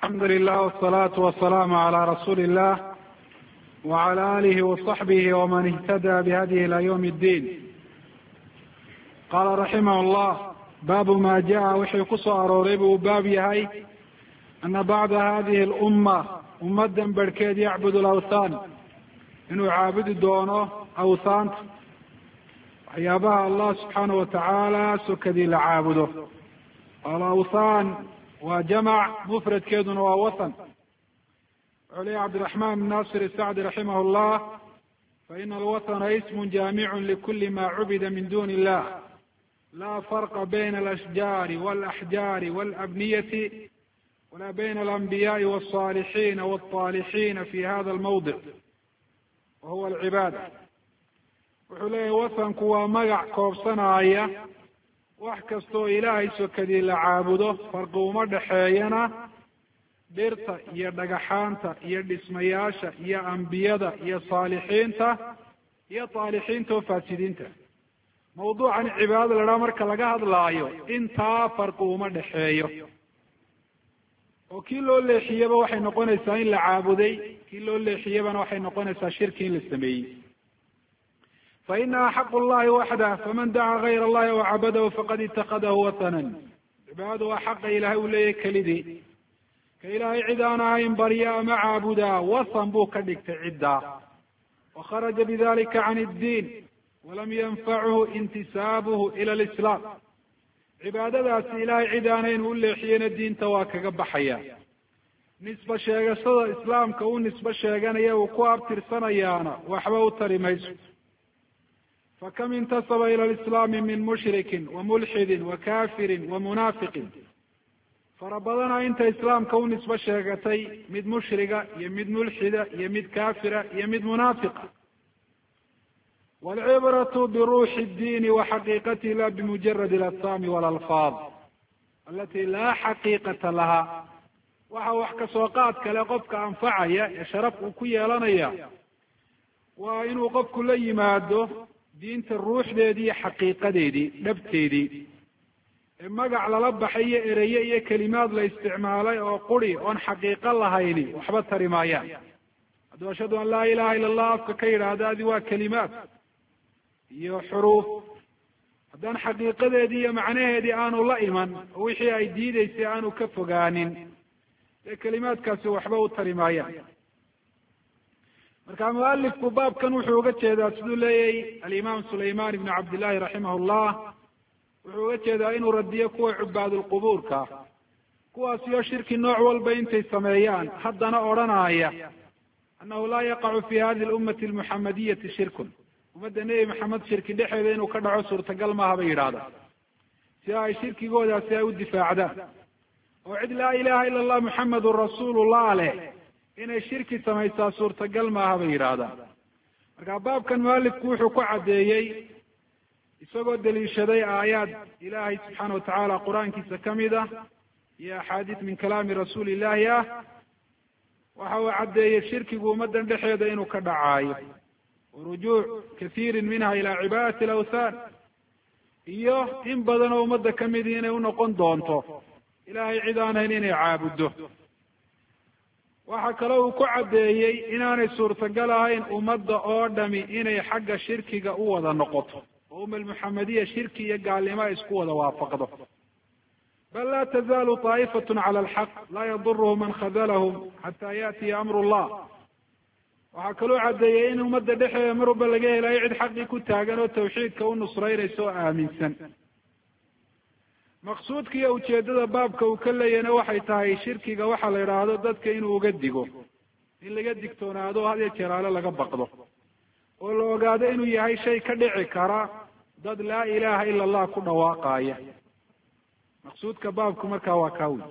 الحمد لله والصلاة والسلام على رسول الله وعلى آله وصحبه ومن اهتدى بهديه إلى يوم الدين. قال رحمه الله: باب ما جاء wixii ku soo arooray buu baab yahay أna bacda hadihi الأمة ummadan barhkeed yacbud الأwthan inuu caabudi doono awthaanta waxyaabaha allah subxaanaه watacaala sokadii la caabudo. alawthan waa jamac mufradkeeduna waa wathan. wuxuu leeyahy cabdiraxman bn nasir sacdi raximah llah faina alwathana ism jaamicu likuli ma cubida min duni illah la farqa bayna alashjaari walaxjaari walabniyati wala bayna alanbiyaai walصaalixina walطaalixina fi hada almawdic wahuwa alcibaada. wuxuu leeyahy wathanku waa magac koobsanaya wax kastoo ilaahay sokadii la caabudo, farqi uma dhexeeyana dhirta iyo dhagaxaanta iyo dhismayaasha iyo ambiyada iyo saalixiinta iyo taalixiinta oo faasidiinta. mawduucan cibaadada la dhaha marka laga hadlaayo intaa farqi uma dhexeeyo, oo kii loo leexiyaba waxay noqonaysaa in la caabuday, kii loo leexiyabana waxay noqonaysaa shirki in la sameeyey. fainaha xaq llahi waxdah faman dacaa gayr allahi aw cabadahu faqad itakadahu wathanan. cibaadada waa xaqa ilahay uu leeyahay kelidii, ka ilaahay cid aan ahayn barya ama caabudaa wathan buu ka dhigtay ciddaa. wakharaja bidalika can iddiin walam yanfachu intisaabuhu ila lislaam. cibaadadaasi ilahay cid aanayn u leexiyena diinta waa kaga baxaya. nisba sheegashada islaamka uu nisbo sheeganaya uu ku abtirsanayaana waxba u tari mayso. fakam intasaba ila lislaami min mushrikin wa mulxidin wa kafirin wa munaafiqin. fara badana inta islaamka u nisbo sheegatay mid mushriga iyo mid mulxida iyo mid kafira iyo mid munaafiqa. waalcibratu biruuxi ddiini wa xaqiiqatihi la bimujarad alasami walalfaad alati laa xaqiiqata laha. waxa wax kasoo qaad kale qofka anfacaya ee sharaf uu ku yeelanaya waa inuu qofku la yimaado diinta ruuxdeedii iyo xaqiiqadeedii dhabteedii. ee magac lala baxay iyo ereye iyo kelimaad la isticmaalay oo quri oon xaqiiqo lahayni waxba tari maayaan. hadduu ashhadu an laa ilaha ila allah afka ka yidhaahda adi waa kelimaad iyo xuruuf, haddaan xaqiiqadeedii iyo macnaheedii aanu la iman oo wixii ay diideysay aanu ka fogaanin dee kelimaadkaasi waxba u tari maayaan. marka mualifku baabkan wuxuu uga jeedaa siduu leeyahy alimaam sulayman ibn cabdillahi raximah llah, wuxuu uga jeedaa inuu radiyo kuwa cubaadulqubuurka, kuwaasiyo shirki nooc walba intay sameeyaan haddana odhanaya annahu laa yaqacu fi hadihi lummati almuxamadiyati shirkun. ummadda nebi maxamed shirki dhexeeda inuu ka dhaco suurtagal maaha bay yidhahdaan, si ay shirkigoodaasi ay u difaacdaan. oo cid laa ilaha ila allah muxamedun rasuulullah leh inay shirki samaysaa suurtagal maaha bay yidhaahdaan. marka baabkan mualifku wuxuu ku caddeeyey isagoo daliishaday aayaad ilaahay subxaana watacaala qur-aankiisa kamid ah iyo axaadiis min kalaami rasuuli illahi ah. waxa uu caddeeyey shirkigu ummadan dhexeeda inuu ka dhacaayo, warujuuc kathiirin minha ila cibaadati alawthan, iyo in badan oo ummadda kamidi inay unoqon doonto ilahay cid aan hayn inay caabuddo. waxa kale uu ku caddeeyey inaanay suurtagal ahayn ummadda oo dhami inay xagga shirkiga u wada noqoto oo umma almuxamadiya shirki iyo gaalnimo ay isku wada waafaqdo. bal laa tazaalu طaa'ifatun cala alxaq laa yaduruhum man khadalahum xataa yaatiya amru llah. waxaa kaloo caddeeyey in ummadda dhexeeda mar walba laga helayo cid xaqii ku taagan oo tawxiidka u nusraynaysa oo aaminsan. maqsuudka iyo ujeedada baabka uu ka leeyahna waxay tahay shirkiga waxaa la yidhaahdo dadka inuu uga digo, in laga digtoonaado had iyo jeer ale laga baqdo, oo la ogaado inuu yahay shay ka dhici kara dad laa ilaha ila allah ku dhawaaqaya. maqsuudka baabku markaa waa kaawi.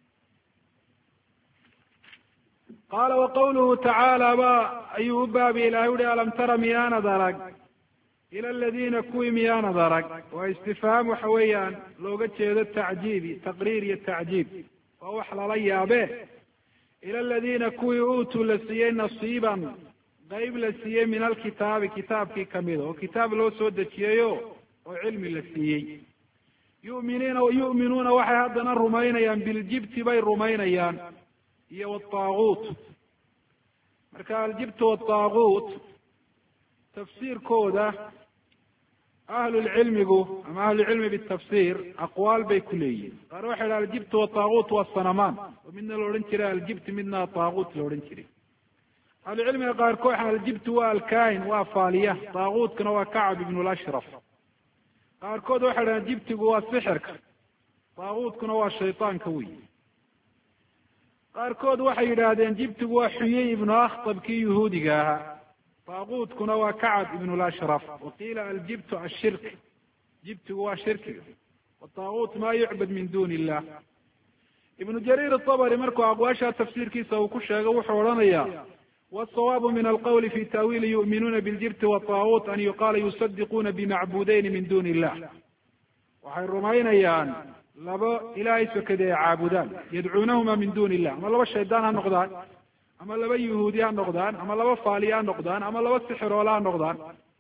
qaala waqawluhu tacaala ba ayuu u baabi ilahay uhi alam tara miyaanad arag ila aladiina kuwii miyaanad arag. waa istifhaam waxa weeyaan looga jeedo tacjiibi, taqriir iyo tacjiib, waa wax lala yaabe. ila aladiina kuwii uutuu la siiyey nasiiban qayb la siiyey min alkitaabi kitaabkii kamida, oo kitaab loo soo dejiyeyo oo cilmi la siiyey. yu'minuuna waxay haddana rumaynayaan biljibti bay rumaynayaan, iyo wtaaguut. marka aljibt wtaaguut tafsiirkooda ahlulcilmigu ama ahlucilmi bitafsir aqwaal bay ku leeyihin. qaar waxay idhaha aljibt wataaguut waa sanamaan, oo midna la odhan jiray aljibt, midna taaguut la odhan jiray. ahlucilmiga qaarkood aljibtu waa alkahin, waa faaliya, taaguutkana waa kacab ibn lashraf. qaarkood waxay dhahaan jibtigu waa sixirka, taaguutkuna waa shaytaanka wey. qaarkood waxay yidhaahdeen jibtigu waa xuyey ibnu akhtab kii yuhuudiga ahaa, taaguutkuna waa kacab ibn lashraf. waqiila aljibtu ashirk, jibtigu waa shirkiga, wataaguut ma yucbad min duni illah. ibnu jariir atabari markuu aqwaasha tafsiirkiisa uu ku sheego wuxuu odhanayaa والصواب من القول في تأويل يؤمنون بالجبت والطاغوت أن يقال يصدقون بمعبودين من دون الله. waxay rumaynayaan laba ilaahay sokada ay caabudaan, yadcuunahuma min duni illah, ama laba shaydaan ha noqdaan, ama laba yahuudi ha noqdaan, ama laba faaliya ha noqdaan, ama laba sixiroola ha noqdaan.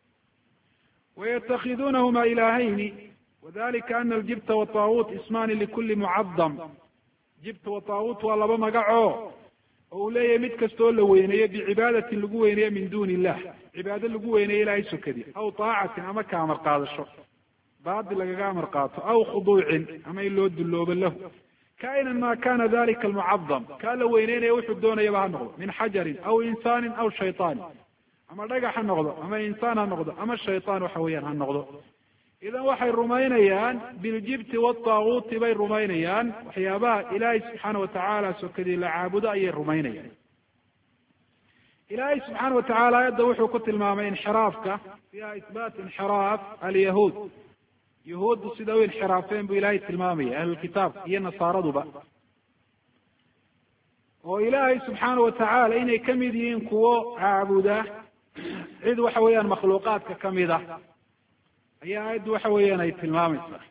ويتخذونهما إلهين وذلika أن الجبت والطاغوت اسمان لكل معظم. jibt وطاغوت waa laba magaco oo uu leeyahay mid kastoo la weyneeyo bicibaadatin lagu weyneeyo min duni illah, cibaado lagu weyneeyo ilahay sokadi, aw taacatin ama ka amar qaadasho baadil lagaga amar qaato, aw khuduucin ama in loo dulloobo lahu, kainan ma kana dalika almucadam, kaa la weyneynaya wuxuu doonayaba ha noqdo, min xajarin aw insaanin aw shaytaanin, ama dhagax ha noqdo, ama insaan ha noqdo, ama shaytaan waxa weeyaan ha noqdo. idan waxay rumaynayaan biljibti wataaguuti bay rumaynayaan, waxyaabaha ilaahay subxaana watacaala sokadii la caabudo ayay rumaynayaan. ilaahay subxaana watacaala aayadda wuxuu ku tilmaamay inxiraafka, fiiha isbaat inxiraaf alyahuud, yahuuddu sida u inxiraafeen buu ilaahay tilmaamaya, ahlulkitaab iyo nasaaraduba, oo ilaahay subxaana watacaala inay kamid yihiin kuwo caabuda cid waxa weeyaan makhluuqaadka kamid ah ayaa aayaddu waxa weeyaan ay tilmaamaysaa.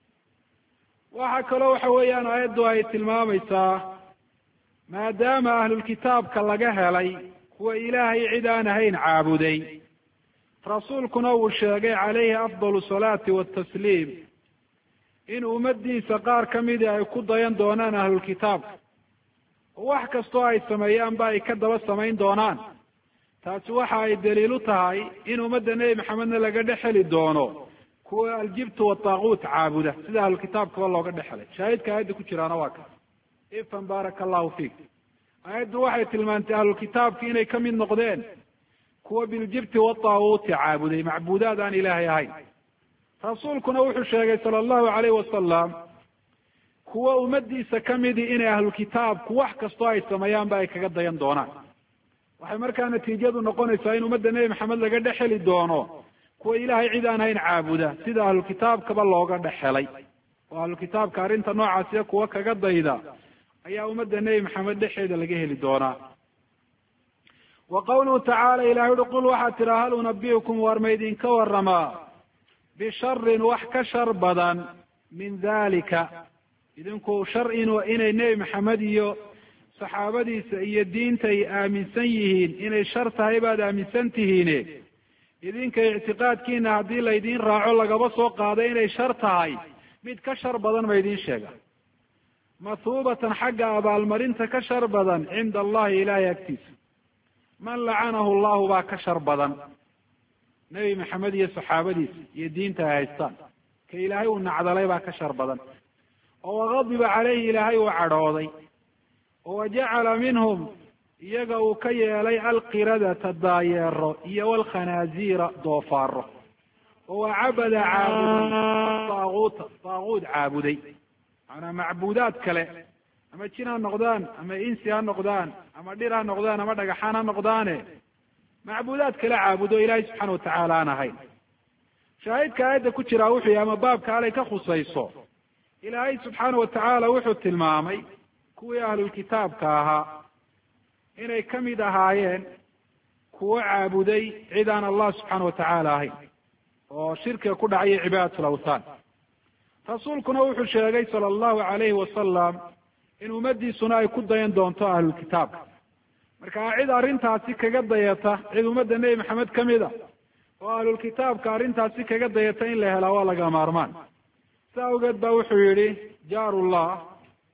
waxa kaloo waxa weeyaan aayaddu ay tilmaamaysaa maadaama ahlulkitaabka laga helay kuwa ilaahay cid aan ahayn caabuday, rasuulkuna uu sheegay calayhi afdalu salaati watasliim in ummadiisa qaar kamidii ay ku dayan doonaan ahlulkitaabka, oo wax kastoo ay sameeyaanba ay ka daba samayn doonaan. taasi waxa ay daliil u tahay in ummadda nebi maxamedna laga dhex heli doono kuwa aljibtu wataaguut caabuda, sida ahlulkitaabkaba looga dhex helay. shaahidka aayadda ku jiraana waa kaas. ifan baaraka allahu fiik. aayaddu waxay tilmaantay ahlulkitaabki inay kamid noqdeen kuwa biljibti wataaguuti caabuday, macbuudaad aan ilaahay ahayn. rasuulkuna wuxuu sheegay sala allahu alayhi wasalam kuwa ummadiisa kamidii inay ahlulkitaabku wax kastoo ay sameeyaanba ay kaga dayan doonaan. waxay markaa natiijadu noqonaysaa in ummadda nebi maxamed laga dhex heli doono kuwa ilaahay cid aan hayn caabuda, sida ahlulkitaabkaba looga dhex helay. oo ahlulkitaabka arrinta noocaasiya kuwa kaga dayda ayaa ummadda nebi maxamed dhexeeda laga heli doonaa. wa qawluhu tacaala, ilahay uhi qul waxaad tidhaa hal unabiukum waar ma idinka waramaa bisharin wax ka shar badan min dalika, idinku shar inay nebi maxamed iyo saxaabadiisa iyo diinta ay aaminsan yihiin inay shar tahay baad aaminsan tihiine, idinka ictiqaadkiina haddii laydin raaco lagaba soo qaado inay shar tahay, mid ka shar badan ma idin sheega. mathuubatan xagga abaalmarinta ka shar badan cinda allahi ilaahay agtiisa. man lacanahu llahu baa ka shar badan, nebi maxamed iyo saxaabadiisa iyo diinta ay haystaan, ka ilaahay uu nacdalay baa ka shar badan, oo wagadiba caleyhi ilaahay uu cadhooday, oo wajacala minhum iyaga uu ka yeelay alqiradata daayeero iyo walkhanaaziira doofaaro, oo wacabada caabuday taaguuta taaguut caabuday, macanaa macbuudaad kale, ama jin ha noqdaan, ama insi ha noqdaan, ama dhir ha noqdaan, ama dhagaxaan ha noqdaane macbuudaad kale caabudo ilaahay subxaana watacaala aan ahayn. shaahidka aayadda ku jiraa wuxuu yahay, ama baabka alay ka khusayso, ilaahay subxaana watacaala wuxuu tilmaamay kuwii ahlulkitaabka ahaa inay kamid ahaayeen kuwo caabuday cid aan allah subxaana watacaala ahayn, oo shirkiga ku dhacaya cibaadat lawthan. rasuulkuna wuxuu sheegay sala allahu alayhi wasalam in ummadiisuna ay ku dayan doonto ahlulkitaabka. marka cid arrintaasi kaga dayata, cid ummadda nebi maxamed kamid a oo ahlulkitaabka arrintaasi kaga dayata in la helaa waa laga maarmaan. sa awgeed ba wuxuu yihi jaarullah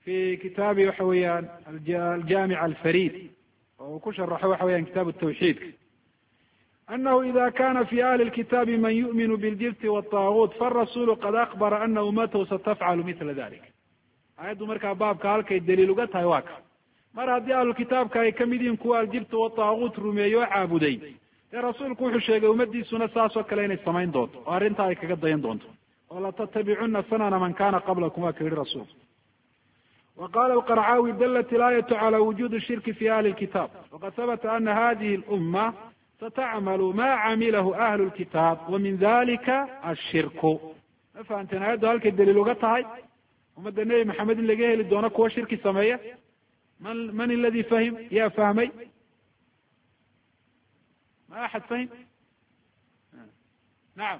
في kitaabi waxa weeyaan aljamic alfarid oo ku sharaxo waxa weyan kitaab الtawxid أنه إذا كان في أهل الكتاب من يؤمن بالجبت والطاغوت فالرسول قد أخبر أن أمته ستفعل مثل ذلك ayaddu markaa baabka halkay daliil uga tahay waa ka mar haddii ahlulkitaabka ay kamid yihiin kuwa aljibta wataaguut rumeeye oo caabuday dee rasuulku wuxuu sheegay ummadiisuna saas oo kale inay samayn doonto oo arrintaa ay kaga dayan doonto oo latattabicuna sanana man kana qablakum waa ka yihi rasuulku wa qala alqarcaawi dalat ilaayatu cala wujuudi shirki fi ahli lkitaab waqad habata ana hadihi lumma satacmalu ma camilahu ahlu lkitaab wa min dalika ashirku ma fahamteen ayaddu halkay daliil uga tahay ummadda nebi maxamed in laga heli doono kuwa shirki sameeya man aladi fahim yaa fahmay ma axad fahim nacam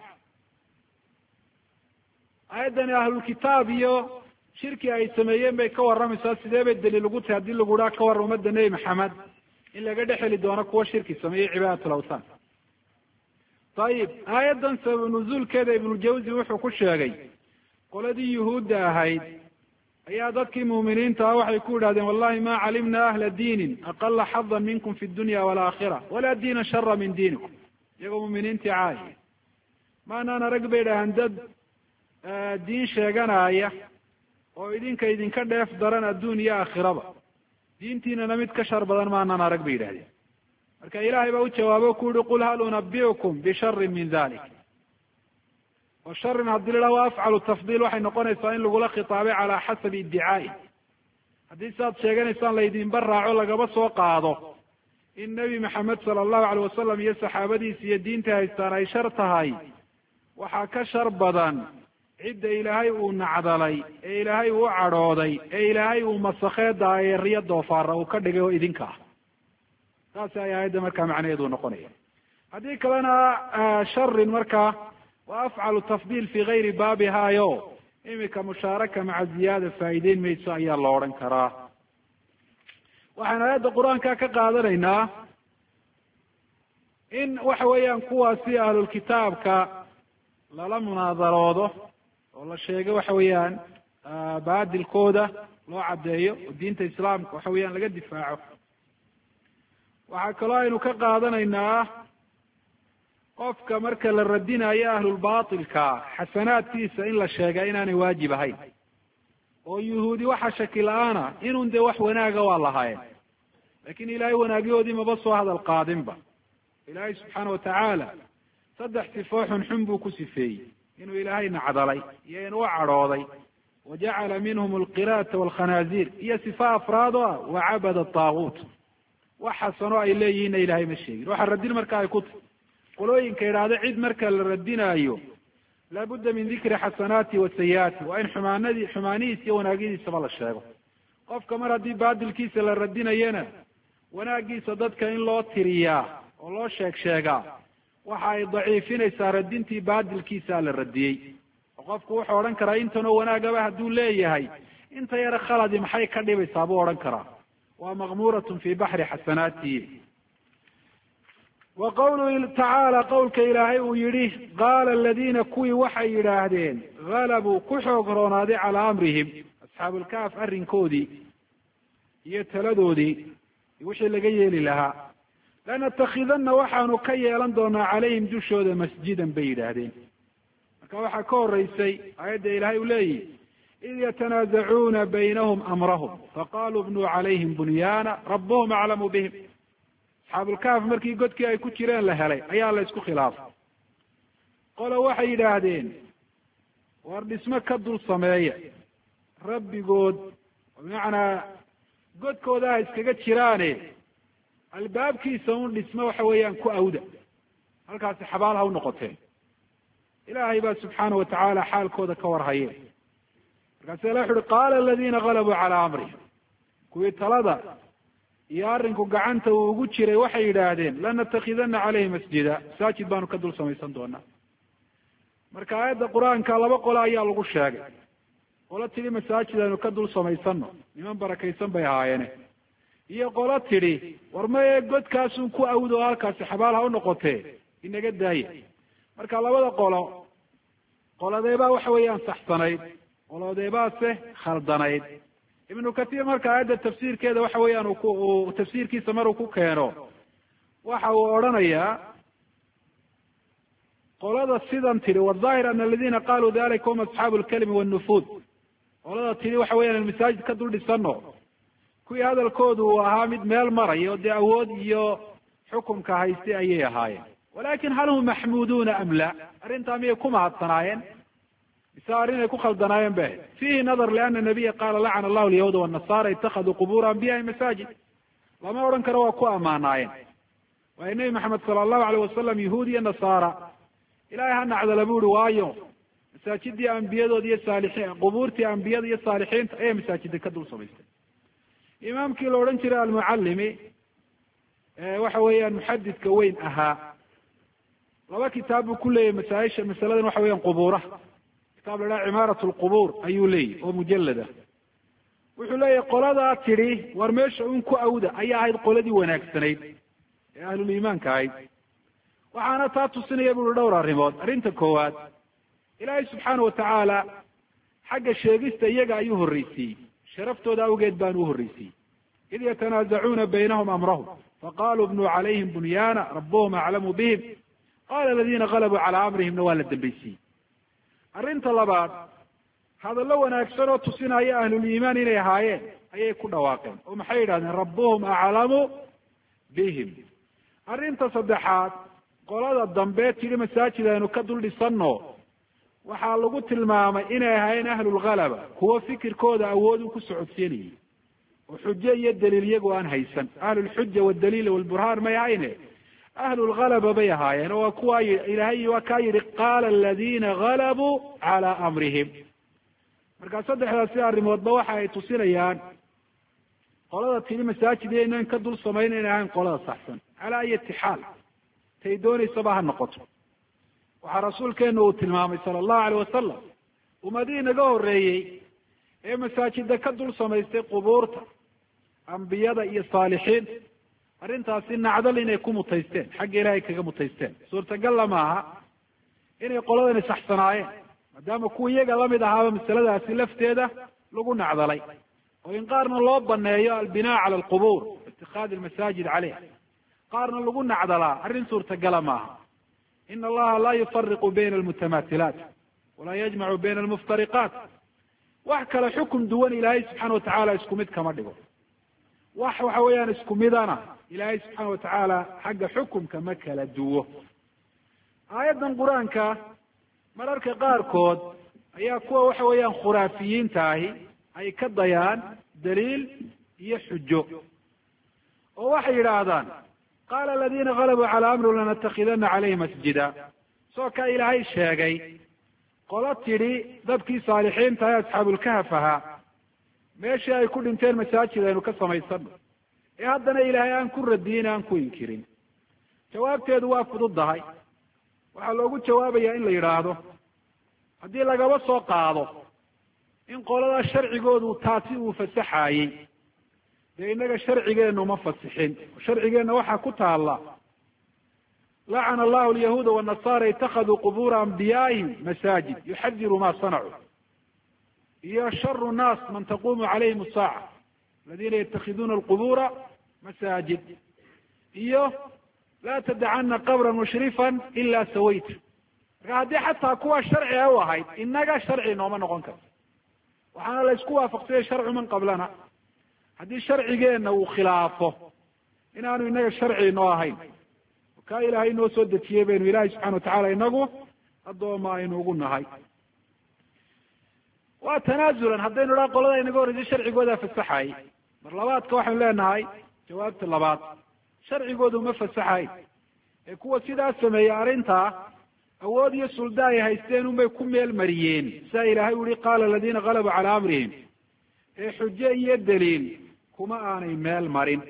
ayaddani ahlulkitaab iyo shirki ay sameeyeen bay ka warramaysaa sidee bay daliil ugu tahay haddii lagu dhaha ka warran ummadda nebi maxamed in laga dhex heli doono kuwa shirki sameeyey cibaadat lawthan ayib aayaddan sabab nuzuulkeeda ibnujawzi wuxuu ku sheegay qoladii yuhuudda ahayd ayaa dadkii muuminiinta ah waxay ku yidhahdeen wallahi ma calimna ahla diinin aqala xadan minkum fi dunya walaakhira walaa diina shara min diinikum iyagoo muuminiintii caaya maanaan arag bay dhahaan dad diin sheeganaya oo idinka dheef daran adduun iyo aakhiraba diintiinana mid ka shar badan maanaan arag bay yidhahdeen marka ilaahay baa u jawaabo ku yihi qul hal unabiukum bisharin min dalik oo sharin haddii la dhaha wa afcalu tafdiil waxay noqonaysaa in lagula khitaabay calaa xasabi iddicaa'i haddii siaad sheeganaysaan laydinba raaco lagaba soo qaado in nebi maxamed sala allahu aleyh wasalam iyo saxaabadiisa iyo diinta haystaan ay shar tahay waxaa ka shar badan cidda ilaahay uu nacdalay ee ilaahay uu cadhooday ee ilaahay uu masakhee daayeeriyo doofaara uu ka dhigay oo idinka ah saasi ay aayadda markaa macnaheedu noqonaya haddii kalena sharin markaa wa afcalu tafdiil fi gayri baabihaayo imika mushaaraka maca ziyaada faa'iideyn mayso ayaa la odhan karaa waxaan aayadda qur-aanka ka qaadanaynaa in waxa weeyaan kuwaasi ahlulkitaabka lala munaadaroodo oo la sheego waxa weeyaan baadilkooda loo caddeeyo oo diinta islaamka waxa weeyaan laga difaaco waxaa kaloo aynu ka qaadanaynaa qofka marka la radinayo ahlulbatilka xasanaadkiisa in la sheega inaanay waajib ahayn oo yuhuudi waxa shaki la-aana inun dee wax wanaaga waa lahaayeen lakin ilaahay wanaagyahoodii maba soo hadal qaadinba ilaahay subxaana watacaala 3 sifoo xunxun buu ku sifeeyey inuu ilaahay nacdalay iyo inuu cadhooday wajacala minhum alqiraata walkhanaazir iyo sifa afraad o ah wacabada taaguut wax xasano ay leeyihiinna ilaahay ma sheegin waxa radin marka ay ku tahy qolooyinka idhaahdo cid marka la radinaayo laabudda min dikri xasanaati wa sayiaati waa in xumaanihiis iyo wanaagyadiisaba la sheego qofka mar haddii baadilkiisa la radinayana wanaagiisa dadka in loo tiriyaa oo loo sheegaa waxa ay daciifinaysaa radintii baadilkiisa la radiyey oo qofku wuxuu odhan karaa intanoo wanaagaba hadduu leeyahay inta yara khaladi maxay ka dhibaysaa buu odhan karaa waa maqmuuratun fi baxri xasanaatihi wa qawluhu tacaala qowlka ilaahay uu yihi qaala aladiina kuwii waxay yidhaahdeen galabuu ku xoog roonaaday calaa amrihim asxaabulkaaf arrinkoodii iyo taladoodii wixii laga yeeli lahaa lanatakidanna waxaanu ka yeelan doonaa calayhim dushooda masjidan bay yidhaahdeen marka waxaa ka horeysay aayadda ilaahay uu leeyihi id yatanaazacuuna baynahum amrahum faqaluu bnuu calayhim bunyaana rabuhum aclamu bihim asxaabulkaaf markii godkii ay ku jireen la helay ayaa la isku khilaafay qolo waxay yidhaahdeen war dhismo ka dul sameeya rabbigood bimacnaa godkooda ha iskaga jiraane albaabkiisa un dhismo waxa weeyaan ku awda halkaasi xabaal ha u noqoteen ilaahay baa subxaana watacaala xaalkooda ka warhaye markaasa ilah wuxu uhi qaala aladiina galabuu calaa amrihim kuwii talada iyo arrinku gacanta uu ugu jiray waxay yidhaahdeen lanatakidanna caleyhi masjida masaajid baanu ka dul samaysan doonaa marka aayadda qur-aanka 2 qolo ayaa lagu sheegay qolo tidhi masaajid aynu ka dul samaysano niman barakaysan bay ahaayeene iyo qolo tidhi war maye godkaasun ku awdo oo halkaasi xabaal ha u noqotee inaga daaya marka 2 qolo qoladeebaa waxa weeyaan saxsanayd qolodeebaase khaldanayd ibnu kathir marka aayadda tafsiirkeeda waxa weeyaan tafsiirkiisa maruu ku keeno waxa uu odhanayaa qolada sidan tidhi wاظaahir ana aladina qaluu dalika hum asxaabu lkalimi wاnufud qolada tidhi waxa weeyaan masaajid ka dul dhisano kuwii hadalkoodu uu ahaa mid meel marayo dee awood iyo xukumka haystay ayay ahaayeen walakin hal hum maxmuduuna am la arrintaa miyay ku mahadsanaayeen mise arrin ay ku khaldanaayeen ba fiihi nadar liana nabiya qaala lacana allahu alyahuuda wannasara itakaduu qubura anbiyaai masaajid lama odhan karo waa ku ammaanaayeen waayo nebi maxamed sala allahu alayh wasalam yahuud iyo nasaara ilahay ha nacdala bu uhi waayo masaajidii ambiyadooda iyo saalixiin qubuurtii ambiyada iyo saalixiinta ayay masaajida ka dul samaystay imaamkii la odhan jiray almucallimi waxa weeyaan muxadidka weyn ahaa laba kitaab buu ku leeyahy masaladan waxa weeyaan qubuuraha kitaab la dhaha cimaarat lqubuur ayuu leeyahy oo mujalada wuxuu leeyahay qoladaa tidhi war meesha un ku awda ayaa ahayd qoladii wanaagsanayd ee ahluliimaanka ahayd waxaana taa tusinaya bui dhowr arrimood arrinta koowaad ilaahay subxaana watacaala xagga sheegista iyaga ayuu horreysiiyey sharaftooda awgeed baanu uhorreysiiyey id yatanaazacuuna baynahum amrahum faqaluu bnuu calayhim bunyaana rabuhum aclamu bihim qala aladina galabuu calaa amrihimna waa la dambaysiiyey arrinta labaad hadallo wanaagsan oo tusinaya ahluliimaan inay ahaayeen ayay ku dhawaaqeen oo maxay yidhahdeen rabuhum aclamu bihim arrinta saddexaad qolada dambe tidhi masaajid aynu ka dul dhisanno waxaa lagu tilmaamay inay ahaayeen ahlulgalaba kuwo fikirkooda awood u ku socodsiinayay oo xujo iyo daliil iyagu aan haysan ahlulxuja waaldaliil walburhaan may ahayne ahlulgalaba bay ahaayeen oo waa kuwa ilaahay waa kaa yidhi qaala aladina galabuu calaa amrihim markaa saddexdaasi arrimoodba waxa ay tusinayaan qolada tidhi masaajid inaan ka dul samayn inay ahayn qolada saxsan calaa ayati xaal tay doonaysaba ha noqoto waxaa rasuulkeenu uu tilmaamay sala allahu alayh wasalam ummadihii naga horreeyey ee masaajida ka dul samaystay qubuurta ambiyada iyo saalixiin arrintaasi nacdal inay ku mutaysteen xagga ilaahay kaga mutaysteen suurtagalla maaha inay qoladani saxsanaayeen maadaama kuwa iyaga lamid ahaaba masaladaasi lafteeda lagu nacdalay oo in qaarna loo baneeyo albinaa cala alqubuur itikaadi almasaajid caleyha qaarna lagu nacdalaa arrin suurtagala maaha ina allaha laa yufariqu bayna almutamaatilaat walaa yajmacu bayna almuftariqaat wax kale xukum duwan ilaahay subxaana watacaala isku mid kama dhigo wax waxa weeyaan isku midana ilaahay subxaana watacaala xagga xukumka ma kala duwo aayaddan qur-aanka mararka qaarkood ayaa kuwa waxa weeyaan khuraafiyiinta ahi ay ka dayaan daliil iyo xujo oo waxay yidhaahdaan qaala aladina galabuu calaa amri lanatakidana caleyhi masjida soo kaa ilaahay sheegay qolo tidhi dadkii saalixiinta ee asxaabulkahaf ahaa meeshii ay ku dhinteen masaajid aynu ka samaysano ee haddana ilaahay aan ku radiyin aan ku inkirin jawaabteedu waa fududdahay waxaa loogu jawaabayaa in la yidhaahdo haddii lagaba soo qaado in qolada sharcigoodu taasi uu fasaxaayey dee innaga sharcigeennu ma fasixin sharcigeenna waxaa ku taalla lacana allahu alyahuuda wannasara itakaduu qubuura anbiyaa'ihim masaajid yuxadiru ma sanacuu iyo sharu nnaas man taqumu calayhim asaaca aladina yatakhiduuna alqubuura masaajid iyo laa tadacana qabra mushrifan ila sawayta marka haddii xataa kuwa sharciga u ahayd innaga sharci nooma noqon karto waxaana la isku waafaqsanyay sharcu man qablana haddii sharcigeenna uu khilaafo inaanu inaga sharci inoo ahayn kaa ilaahay inoo soo dejiyey baynu ilaahay subxana watacala inagu addooma aynu ugu nahay waa tanaazulan haddaynu idhaha qolada inaga horreysay sharcigoodaa fasaxayay mar labaadka waxaynu leenahay jawaabta labaad sharcigoodu ma fasaxayn ee kuwa sidaa sameeyey arrintaa awood iyo sulda ay haysteen unbay ku meel mariyeen sidaa ilaahay u yihi qaala aladina galabuu calaa amrihim ee xujo iyo daliil kuma aanay meel marin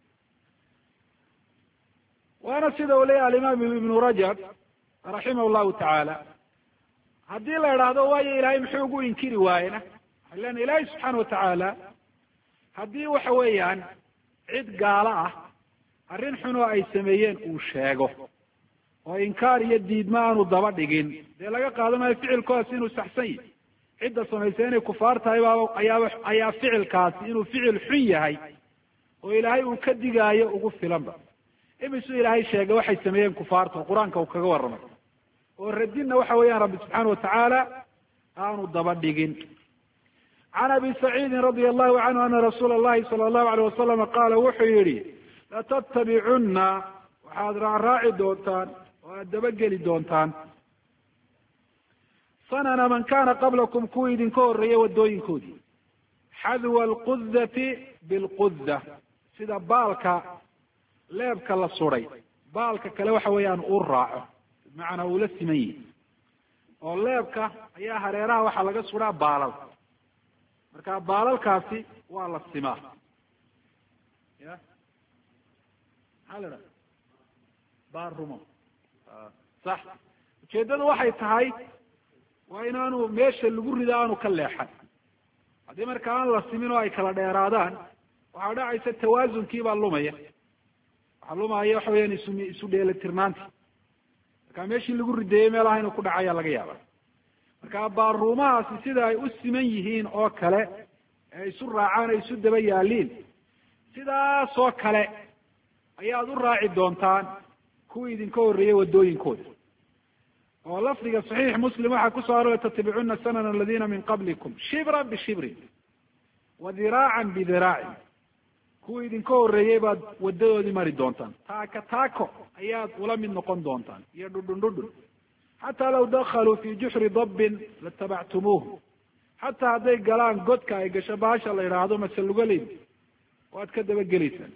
waana sida uu leeyahay alimaam ibnu rajab raximah llahu tacaala haddii la idhaahdo waayo ilaahay muxuu ugu inkiri waayena waxay leena ilaahay subxaana watacaala haddii waxa weeyaan cid gaalo ah arrin xun oo ay sameeyeen uu sheego oo inkaar iyo diidma aanu daba dhigin dee laga qaadanayo ficilkoodaas inuu saxsan yahy cidda samaysay inay kufaar tahay ayaa ficilkaasi inuu ficil xun yahay oo ilaahay uu ka digaayo ugu filanba. imisuu ilaahay sheegay waxay sameeyeen kufaarta oo qur-aanka uu kaga warramay, oo radinna waxa weeyaan rabbi subxaana watacaala aanu daba dhigin. can abi saciidin radia allahu canhu ana rasuula allahi sala allahu alayh wasalama qaala wuxuu yihi latattabicunna waxaad raacraaci doontaan oo aad dabageli doontaan sanana man kana qablakum kuwii idinka horreeyay waddooyinkoodii, xadwa alqudati bilquda, sida baalka leebka la suday baalka kale waxa weeyaan uu raaco, bimacnaa uu la siman yihi. oo leebka ayaa hareeraha waxaa laga sudaa baalal, marka baalalkaasi waa la simaa. ya maxaa la idhaha baarumo sax. ujeeddadu waxay tahay waa inaanu meesha lagu rido aanu ka leexan. haddii marka aan la simin oo ay kala dheeraadaan, waxaa dhacaysa tawaazunkii baa lumaya, waxaa lumaya waxa weyaan isu dheelitirnaanti. marka meeshii lagu rideeyey meelaha inuu ku dhacayaa laga yaaba. marka baaruumahaasi sida ay u siman yihiin oo kale, ee isu raacaan, ay isu daba yaaliin, sidaasoo kale ayaad u raaci doontaan kuwii idinka horreeyey waddooyinkooda. oo lafdiga saxiix muslim waxaa ku soo aroray tatabicuna sanana aladina min qablikum shibran bishibrin wa diraacan bidiraacin, kuwii idinka horreeyey baad waddadoodii mari doontaan, taaka taako ayaad ula mid noqon doontaan, iyo dhudhun dhudhun. xataa law dakaluu fi juxri dabbin latabactumuuhu, xataa hadday galaan godka ay gasho baasha la yidhaahdo masalugaleyd, waad ka dabagelaysaan.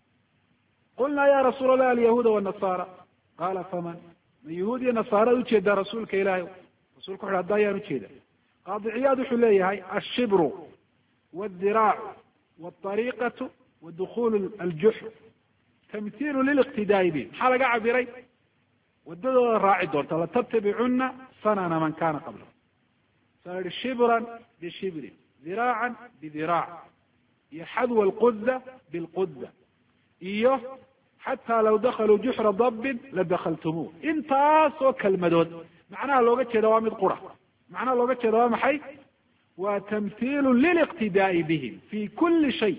qulnaa ya rasuula allah alyahuuda wanasaara qaala faman, ma yahuud iyo nasaaraad ujeedaa rasuulka ilaahay? rasulku wuxu hadda ayaan ujeeda. qaadiciyaad wuxuu leeyahay ashibru wاdiraacu wاطariiqatu wadukulu aljuxr tamhiilu liliqtidaa'i bih. maxaa laga cabiray? waddadooda raaci doonta, latattabicuna sanana man kana qabla. saa yihi shibran bishibrin, diraacan bidiraac, iyo xadwa alquda bilquda, iyo xataa law dakaluu juxra dabbin ladakaltumuuh. intaasoo kelmadood macnaha looga jeeda waa mid qura. macnaha looga jeeda waa maxay? waa tamhiilu liliqtidaa'i bihim fi kuli shay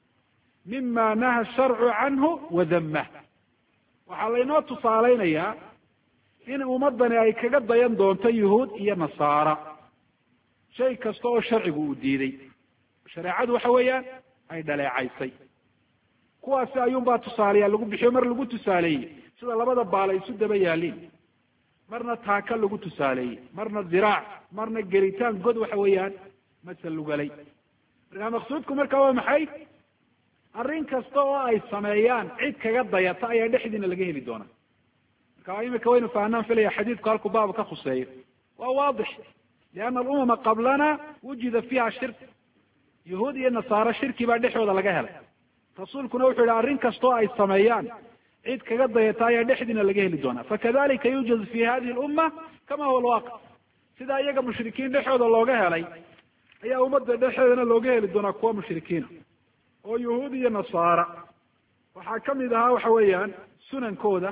mima naha sharcu canhu wadamah. waxaa laynoo tusaalaynayaa in ummadani ay kaga dayan doonto yuhuud iyo nasaara shay kasta oo sharcigu uu diiday, shareecadu waxa weeyaan ay dhaleecaysay. kuwaasi ayuunbaa tusaaleyaa lagu bixiyo. mar lagu tusaaleeyey sida labada baal ay isu daba yaaliin, marna taaka lagu tusaaleeyey, marna diraac, marna gelitaan god waxa weeyaan masal lugalay. markaa maqsuudku marka waa maxay? arrin kasta oo ay sameeyaan cid kaga dayata ayaa dhexdiina laga heli doonaa. marka imika waynu fahnaan filaya xadiidku halku baaba ka khuseeyo. waa waadix, lianna alumama qablana wujida fiiha shirk. yahuud iyo nasaaro shirki baa dhexdooda laga helay. rasuulkuna wuxuu yihi arrin kastoo ay sameeyaan cid kaga dayata ayaa dhexdiina laga heli doonaa. fakadalika yuujad fi hadihi lumma kama huwa alwaqi. sidaa iyaga mushrikiin dhexdooda looga helay ayaa ummadda dhexdeedana looga heli doonaa kuwa mushrikiina oo yahuud iyo nasaara. waxaa kamid ahaa waxa weeyaan sunankooda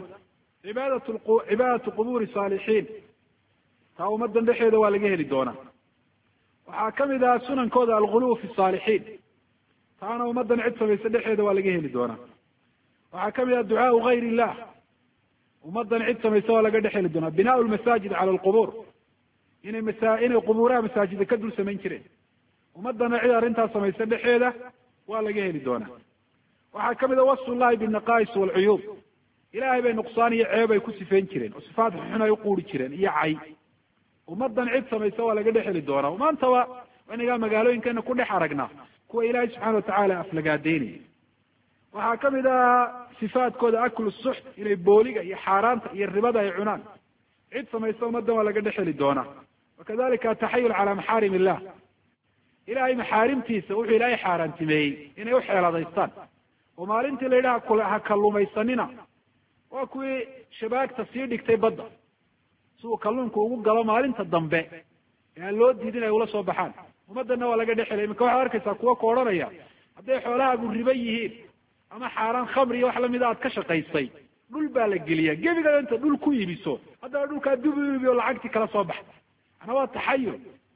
cibaadatu qubuuri saalixiin, taa ummaddan dhexeeda waa laga heli doonaa. waxaa kamid ahaa sunankooda alguluw fi saalixiin, taana ummaddan cid samaysa dhexeeda waa laga heli doonaa. waxaa kamid ah ducaau gayr illah, ummaddan cid samaysa waa laga dhex heli doonaa. binaau lmasaajid cala alqubuur, inay qubuuraha masaajida ka dul samayn jireen, ummaddana cid arrintaas samaysa dhexeeda waa laga heli doonaa. waxaa kamid a wasfu llahi binaqais walcuyuub, ilahay bay nuqsaan iyo ceeb ay ku sifayn jireen, oo sifaat xun ay uquuri jireen iyo cay. ummaddan cid samaysa waa laga dhex heli doonaa. maantaba inagaa magaalooyinkeena ku dhex aragnaa kuwa ilaahay subxana watacaala aflagaadeynaya. waxaa kamid ah sifaadkooda aklu suxt, inay booliga iyo xaaraanta iyo ribada ay cunaan. cid samaysa ummaddan waa laga dhex heli doonaa. wakadalika ataxayul calaa maxaarim illah, ilahay maxaarimtiisa wuxuu ilaahay xaaraantimeeyey inay uxeeladaystaan. oo maalintii la yidhaha ha kalluumaysanina, waa kuwii shabaagta sii dhigtay badda si uu kalluunku ugu galo maalinta dambe ee aan loo diidin ay ula soo baxaan. ummaddanna waa laga dhex helay. iminka waxaad arkaysaa kuwa ka odhanaya hadday xoolahaagu riba yihiin ama xaaraan khamri iyo wax lamida aad ka shaqaysay, dhul baa la geliya, gebiga inta dhul ku iibiso haddana dhulkaa dib u iibi oo lacagtii kala soo baxda. ana waa taxayul.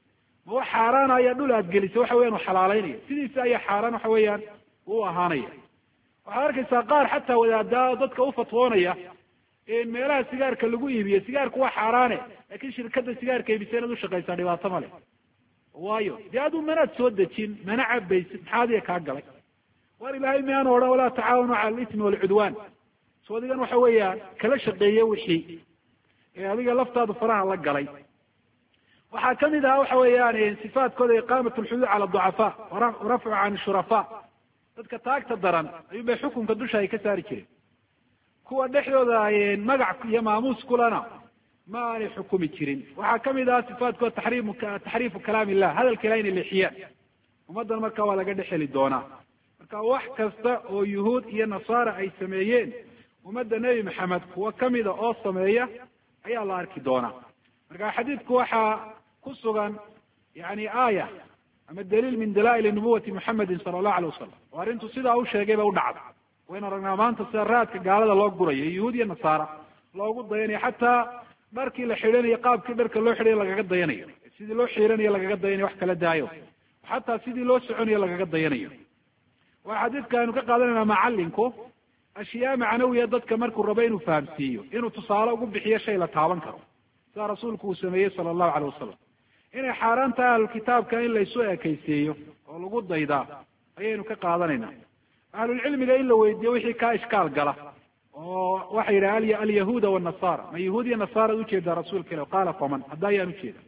ma wax xaaraan ayaa dhul aad gelisay waxa weyan u xalaaleynaya sidiisa ayaa xaaraan waxa weeyaan u ahaanaya. waxaad arkaysaa qaar xataa wadaadaa dadka ufatwoonaya meelaha sigaarka lagu iibiyo sigaarku waa xaaraane laakin shirkada sigaarka iibisa inaad ushaqaysaa dhibaato male, waayo dee aduu manaad soo dejin mana cabaysid maxaa adiga kaa galay. war ilaahay miyaanu odhan walaa tacaawanu cala alismi walcudwaan, so adigan waxa weeyaan kala shaqeeye wixii ee adiga laftaadu faraha la galay. waxaa kamid aha waxa weeyaan sifaadkooda iqaamat alxuduud cala ducafaa warafcu can shurafaa, dadka taagta daran ayuun bay xukunka dusha ay ka saari jireen. kuwa dhexdooda magac iyo maamuus kulana ma aanay xukumi jirin. waxaa kamid aha sifaadkooda taxriifu kalaam illah, hadalka ilah inay leexiyaan. ummaddan marka waa laga dhex heli doonaa. marka wax kasta oo yuhuud iyo nasaara ay sameeyeen ummadda nebi maxamed kuwa kamida oo sameeya ayaa la arki doonaa. marka xadiidku waxaa ku sugan yani aaya ama daliil min dalaa'il nubuwati muxamedin sala allahu alayh wasalam, oo arrintu sidaa u sheegay ba u dhacday. waynu aragnaa maanta sida raadka gaalada loo gurayo yuhuud iyo nasaara loogu dayanayo, xataa dharkii la xidhanayo qaabkii dharka loo xidhayo lagaga dayanayo, sidii loo xiiranayo lagaga dayanayo wax kala daayo, xataa sidii loo soconayo lagaga dayanayo. waa xadiidka aynu ka qaadanayna macalinku ashyaa macnawiya dadka markuu rabo inuu fahamsiiyo, inuu tusaale ugu bixiyo shay la taaban karo, sida rasuulku uu sameeyey sala allahu alayh wasalam. inay xaaraan tahay ahlulkitaabka in laysu ekaysiiyo oo lagu daydaa ayaynu ka qaadanayna. ahlulcilmiga in la weydiiyo wixii kaa ishkaal gala, oo waxay yidhaha alyahuuda wanasaara, ma yahuud iyo nasaaraad ujeedaa rasuulka ilah? qaala faman, hadda ayaan ujeeda.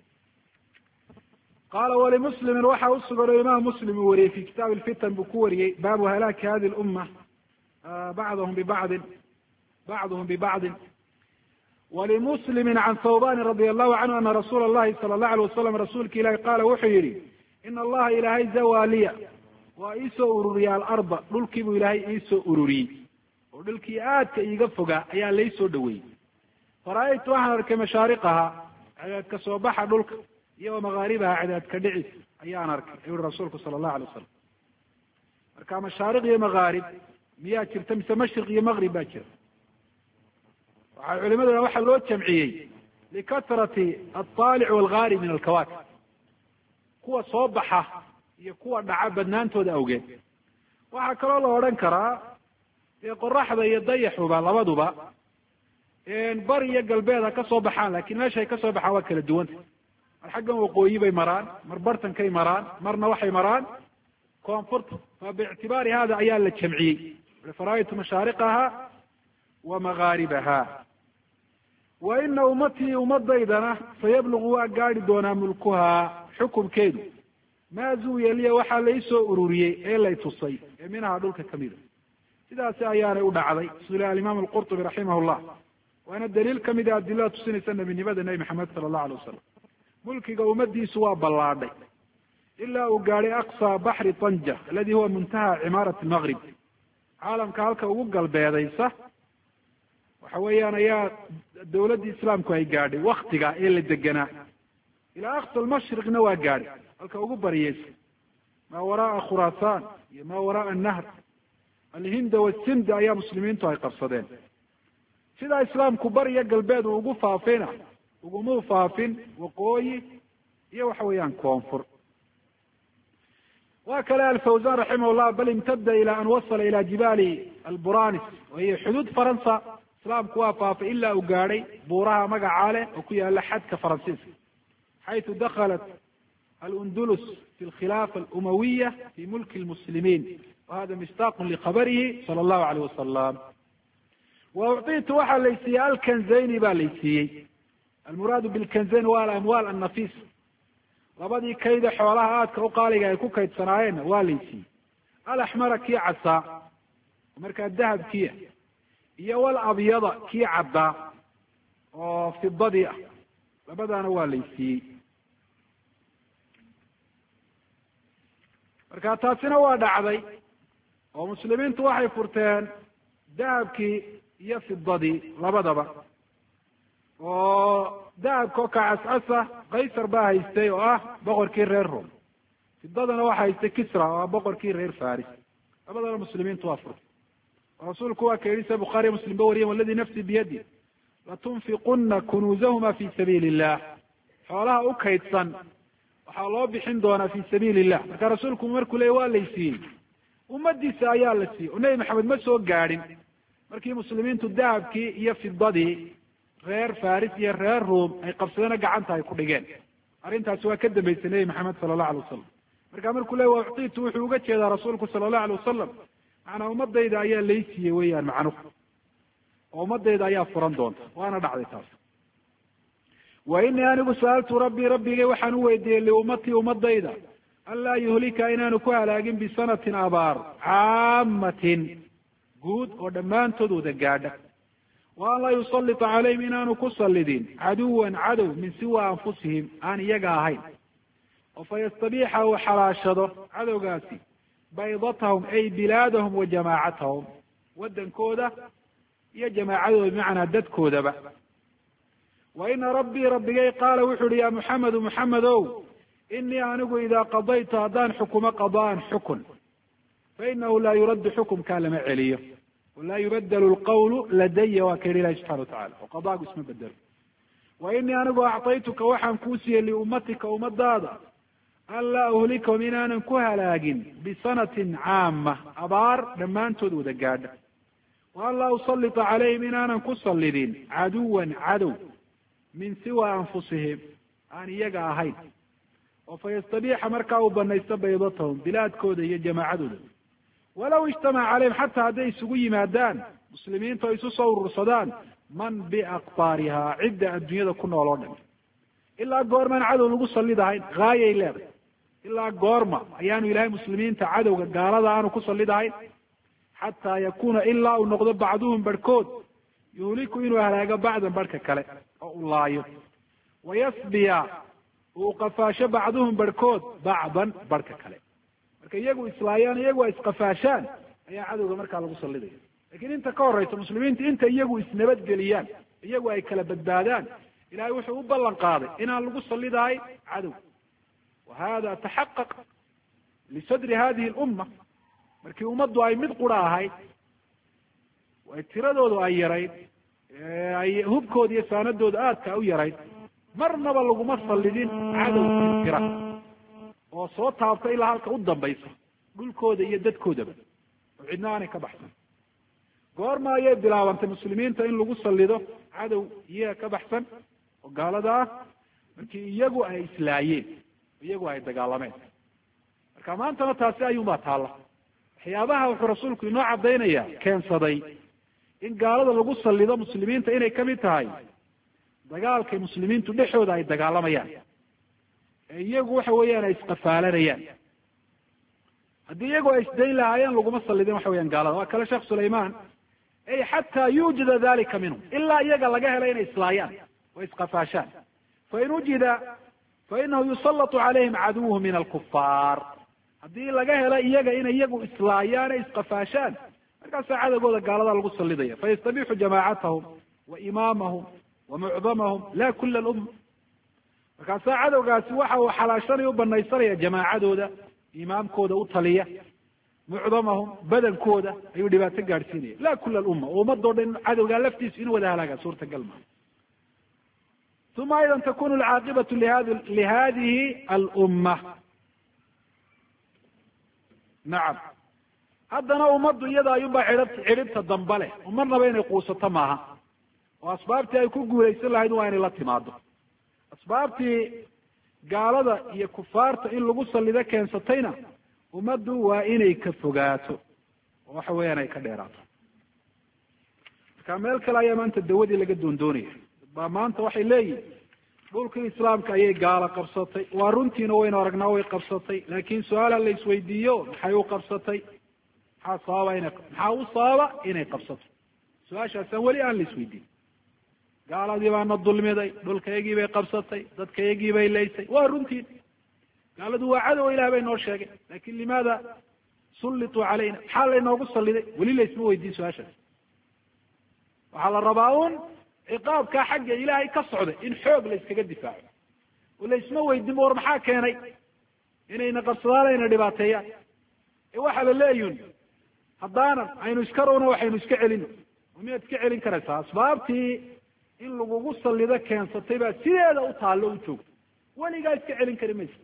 qaala walimuslimin waxa usugan oo imaam muslim uu wariyey fi kitaab lfitan buu ku wariyey baabu halaaki hadi lumma bacduhum bibacdin. walimuslimi can thawbani radia allahu canhu ana rasuula allahi sala allahu alay wasalam rasuulka ilahi qaala wuxuu yihi ina allaha ilaahay zawaliya waa iisoo ururiyey alarda, dhulkiibuu ilaahay iisoo ururiyey oo dhulkii aadka iiga fogaa ayaa laysoo dhaweeyey. fara-aytu waxaan arkay mashaariqaha cidaadka soo baxa dhulka iyo wamagaaribaha cidaadka dhicis ayaan arkay ayuu yihi rasuulku sala allahu alay wasalam. marka mashaariq iyo magaarib miyaa jirta mise mashriq iyo maqrib baa jira? waxaa culimaduna waxaa loo jamciyey likatrati alطaalic walgaarib min alkawaakib, kuwa soo baxa iyo kuwa dhaca badnaantooda awgeed. waxaa kaloo la odhan karaa dee qoraxda iyo dayaxuba labaduba bari iyo galbeed ha ka soo baxaan, lakin meesha ay ka soo baxaan waa kala duwanta. mar xaggan waqooyi bay maraan, mar bartankay maraan, marna waxay maraan koonfurta. fa biictibaari hada ayaa la jamciyey, fara-aytu mashaariqaha wa magaaribaha. wa ina ummatii ummadaydana sayablugu waa gaadi doonaa mulkuhaa xukumkeedu maa zuwiya liya waxaa laysoo ururiyey ee lay tusay ee minaha dhulka kamida. sidaasi ayaanay u dhacday sula alimaam alqurtubi raximah llah, waana daliil kamida adilada tusinaysa nebinimada nebi maxamed sala allahu alay wasalam. mulkiga ummadiisu waa ballaadhay ilaa uu gaadhay aqsa baxri tanja aladi huwa muntaha cimaarati lmaqrib, caalamka halka ugu galbeedaysa waxa weeyaan ayaa dawladdii islaamku ay gaadhay waktiga ee la deganaa. ilaa aqsa almashriqna waa gaadhay halka ugu bariyeysa, maa waraaa khuraasaan iyo maa waraaa annahr, alhinda wasinda ayaa muslimiintu ay qabsadeen. sidaa islaamku bariyo galbeed uu ugu faafina ugumuu faafin waqooyi iyo waxa weeyaan koonfur. wa kale alfawzan raximah llah bal imtada ila an wasala ila jibaali alburanis, wahiyo xuduud faransa. islaamku waa faafay ilaa uu gaadhay buuraha magacaa leh oo ku yaala xadka faransiiska, xaytu dakhalat alundulus fi alkhilaafa alumawiya fi mulki lmuslimiin, wahada mistaqun likhabarihi sala allahu alayh wasalam. wa ucطitu waxaa laysiiyey alkanzayni baa laysiiyey. almuraadu bilkanzayn waa alamwaal annafis, labadii kayda xoolaha aadka u qaaliga ay ku kaydsanaayeenna waa laysiiyey. alaxmara kii casaa markaa dahabkiia, iyo walabyada kii caddaa oo fidadii ah, labadaana waa laysiiyey. marka taasina waa dhacday oo muslimiintu waxay furteen dahabkii iyo fidadii labadaba. oo dahabka oo kacascasa kaysar baa haystay oo ah boqorkii reer rome, fidadana waxa haystay kisra oo ah boqorkii reer faris. labadana muslimiintu waa furtay. rasuulku waa ka yihi sida bukhaariya muslim ba wariyen waladi nafsi biyadi latunfiquna kunuuzahuma fi sabiili illah, xoolaha u kaydsan waxaa loo bixin doonaa fi sabiili illah. marka rasuulku markuu leey waa laysiiyey, ummadiisa ayaa la siiyey oo nebi maxamed ma soo gaadhin markii muslimiintu dahabkii iyo fidadii reer faris iyo reer ruom ay qabsadana gacanta ay ku dhigeen. arrintaasi waa ka dambaysay nebi maxamed sala allahu alay wasalam. marka markuu leey waa uctiitu wuxuu uga jeedaa rasuulku sala allahu alay wasalam, macnaa ummadayda ayaa laysiiyey weeyaan macnuhu, oo ummadayda ayaa furan doonta, waana dhacday taas. wa inii anigu sa'altu rabbii rabbigay waxaan u weydiiyey liummatii ummadayda anlaa yuhlika inaanu ku halaagin bisanatin abaar caamatin guud oo dhammaantood wada gaadha, wa an laa yusallita calayhim inaanu ku sallidin caduwan cadow min siwa anfusihim aan iyaga ahayn, oo fayastabiixa uu xalaashado cadowgaasi baydatahum ay bilaadahum wa jamaacatahum, wadankooda iyo jamaacadooda bimacnaa dadkoodaba. wa ina rabbii rabbigay qaala wuxu uhi ya muxamedu muxamedow inii anigu idaa qadaytu haddaan xukumo qada'an xukun fainahu laa yuraddu xukumkaa lama celiyo, walaa yubadelu lqawlu ladaya waa ka yihi ilahi subxana watacala, oo qadaagu isma bedelo. wa inii anigu acطaytuka waxaan kuu siiyey liummatika ummadaada an laa uhlikahum inaanan ku halaagin bisanatin caama abaar dhammaantood wada gaadha, wa an laa usallita calayhim inaanan ku sallidin caduwan cadow min siwa anfusihim aan iyaga ahayn, oo fayastabiixa markaa uu banaysto baydatahum bilaadkooda iyo jamaacadooda. walaw ijtamaca calayhim xataa hadday isugu yimaadaan muslimiinta oo isu soo urursadaan man biaqtaarihaa cidda adduunyada ku nool oo dhan. ilaa goormaan cadow lagu sallidahayn haayay leedahay. ilaa goorma ayaanu ilahay muslimiinta cadowga gaalada aanu ku sallidahayn, xataa yakuna ilaa uu noqdo bacduhum barhkood yuhliku inuu halaago bacdan barhka kale oo u laayo, wayasbiya uu qafaasho bacduhum barhkood bacdan barhka kale. marka iyagu islaayaan, iyagu ay isqafaashaan ayaa cadowga markaa lagu sallidaya. lakin inta ka horeysa muslimiinta inta iyagu isnabadgeliyaan, iyagu ay kala badbaadaan, ilahay wuxuu u ballan qaaday inaan lagu sallidahay cadow. wa hada taxaqaq lisadri hadihi lumma, markii ummaddu ay mid qura ahayd, tiradoodu ay yarayd, ay hubkooda iyo saanadooda aadka u yarayd, marnaba laguma sallidin cadow tirtira oo soo taabta ilaa halka u dambaysa dhulkooda iyo dadkoodaba, oo cidna aanay ka baxsan. goorma ayay bilaabantay muslimiinta in lagu sallido cadow iyaga ka baxsan oo gaalada ah? markii iyagu ay islaayeen, iyagu ay dagaalameen. marka maantana taasi ayuunbaa taalla. waxyaabaha wuxuu rasuulku inoo caddaynaya keensaday in gaalada lagu sallido muslimiinta inay kamid tahay dagaalkay muslimiintu dhexooda ay dagaalamayaan, ee iyagu waxa weeyaan ay isqafaalanayaan. haddii iyagu ay isdayn lahaayeen laguma sallidin waxa weyaan gaalada. waa kale sheekh sulayman, ay xataa yuujida dalika minhum, ilaa iyaga laga helo inay islaayaan oo isqafaashaan. fain wujida fainahu yusallatu calayhim caduwuhu min alkufaar. haddii laga helo iyaga inay iyagu islaayaan ay isqafaashaan, markaasaa cadowgooda gaalada lagu sallidaya. fayastabixu jamaacatahum wa imaamahum wa mucdamahum la kula lumma. markaasaa cadowgaasi waxa uu xalaashanaya u banaysanaya jamaacadooda, imaamkooda u taliya, mucdamahum badankooda ayuu dhibaato gaadhsiinaya, la kula lumma. oo ummadoo dhan cadowgaa laftiisu inuu wada halaaga suurtagal maa. uma ayda takunu alcaaqibatu lihadihi alumma. nacam, haddana ummaddu iyada ayuunbaa cidhibta damba leh, oo marnaba inay quusato maaha. oo asbaabtii ay ku guulaysan lahayd waa inay la timaado. asbaabtii gaalada iyo kufaarta in lagu sallido keensatayna ummaddu waa inay ka fogaato, oo waxa weeyaan ay ka dheeraato. marka meel kale ayaa maanta dawadii laga doondoonaya. baa maanta waxay leeyihin dhulkii islaamka ayay gaalo qabsatay. waa runtiina waynu aragnaa way qabsatay, laakin su-aala la isweydiiyo maxay u qabsatay, maxaa u sababa inay qabsato. su-aashaasaan weli aan la isweydiin. gaaladii baana dulmiday, dhulkaygii bay qabsatay, dadkaygii bay laysay. waa runtiin, gaaladu waa cadow ilah bay noo sheegay, lakin limaada sullituu calayna, maxaa laynoogu salliday? weli laysma weydiin su-aashaas. waxaa la rabaa un ciqaabkaa xagga ilaahay ka socday in xoog la iskaga difaaco, oo laysma weydin war maxaa keenay inayna qabsadaan ayna dhibaateeyaan. ee waxaa la leeyun haddaanan aynu iska rowna waxaynu iska celino. miyaad iska celin karaysaa? asbaabtii in lagugu sallido keensatay baa sideeda u taallo u joogto, weligaa iska celin kari maysa.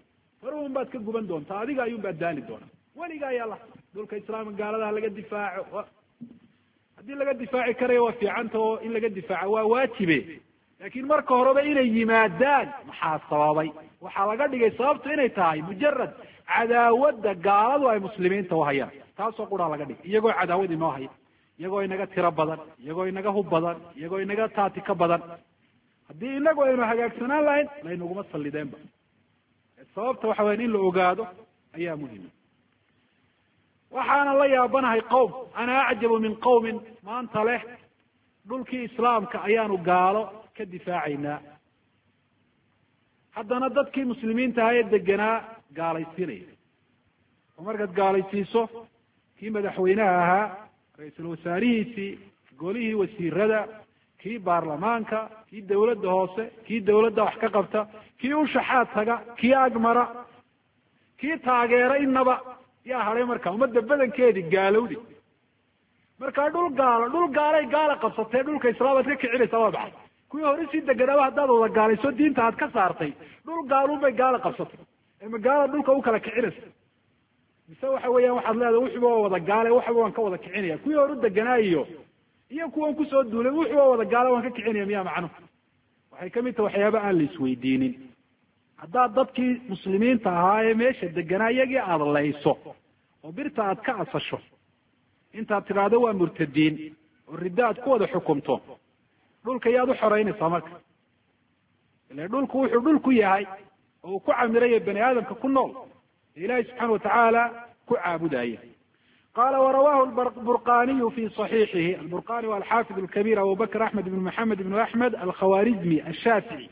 hore un baad ka guban doontaa, adiga ayuun baad daali doonaa weligaa yalla dhulka islaamka gaaladaha laga difaaco. haddii laga difaaci karayo waa fiicanta oo in laga difaaco waa waajibe, laakiin marka horeba inay yimaadaan maxaa sababay? waxaa laga dhigay sababtu inay tahay mujarad cadaawadda gaaladu ay muslimiinta uhayaan, taasoo quraa laga dhigay, iyagoo cadaawad inoo haya, iyagoo inaga tiro badan, iyagoo inaga hub badan, iyagoo inaga taati ka badan. haddii inagu aynu hagaagsanaan lahayn laynaguma sallideenba. sababta waxa weya in la ogaado ayaa muhima. waxaana la yaabanahay qowm, ana acjabu min qowmin maanta leh dhulkii islaamka ayaanu gaalo ka difaacaynaa, haddana dadkii muslimiinta aha ee deganaa gaalaysiinaya. oo markaad gaalaysiiso kii madaxweynaha ahaa, ra-iisul wasaarihiisii, golihii wasiirada, kii baarlamaanka, kii dawladda hoose, kii dawladda wax ka qabta, kii ushaxaad taga, kii agmara, kii taageera, inaba yaa hadhay marka ummadda badankeedii gaalowdi. markaa dhul gaalay gaala qabsatee dhulka islaamaad ka kicinaysaa waa baxay. kuwii hore sii deganaaba haddaad wada gaalayso diinta aad ka saartay, dhul gaalun bay gaala qabsatay, ee magaala dhulka u kala kicinaysa. mise waxa weeyaan waxaad leedahay wuxuba waa wada gaale, waxba waan ka wada kicinaya. kuwii hore u deganaa iyo kuwan kusoo duulay wuxuba wada gaale waan ka kicinaya, miyaa macnuhu? waxay kamid tahay waxyaaba aan la isweydiinin. haddaad dadkii muslimiinta ahaa ee meesha deganaa iyagii aada layso oo birta aad ka asasho, intaad tidhaahdo waa murtadiin oo riddo aad ku wada xukumto, dhulka yaad u xoreynaysaa marka? ile dhulku wuxuu dhul ku yahay oo uu ku camiraya bani aadamka ku nool, ilaahay subxaana watacaala ku caabudaya. qala warawahu burqaniyu fi صaxiixihi. alburqani wa alxaafid alkabir abu bakr axmed ibn maxamed ibn axmed alkhawarizmi ashaafici.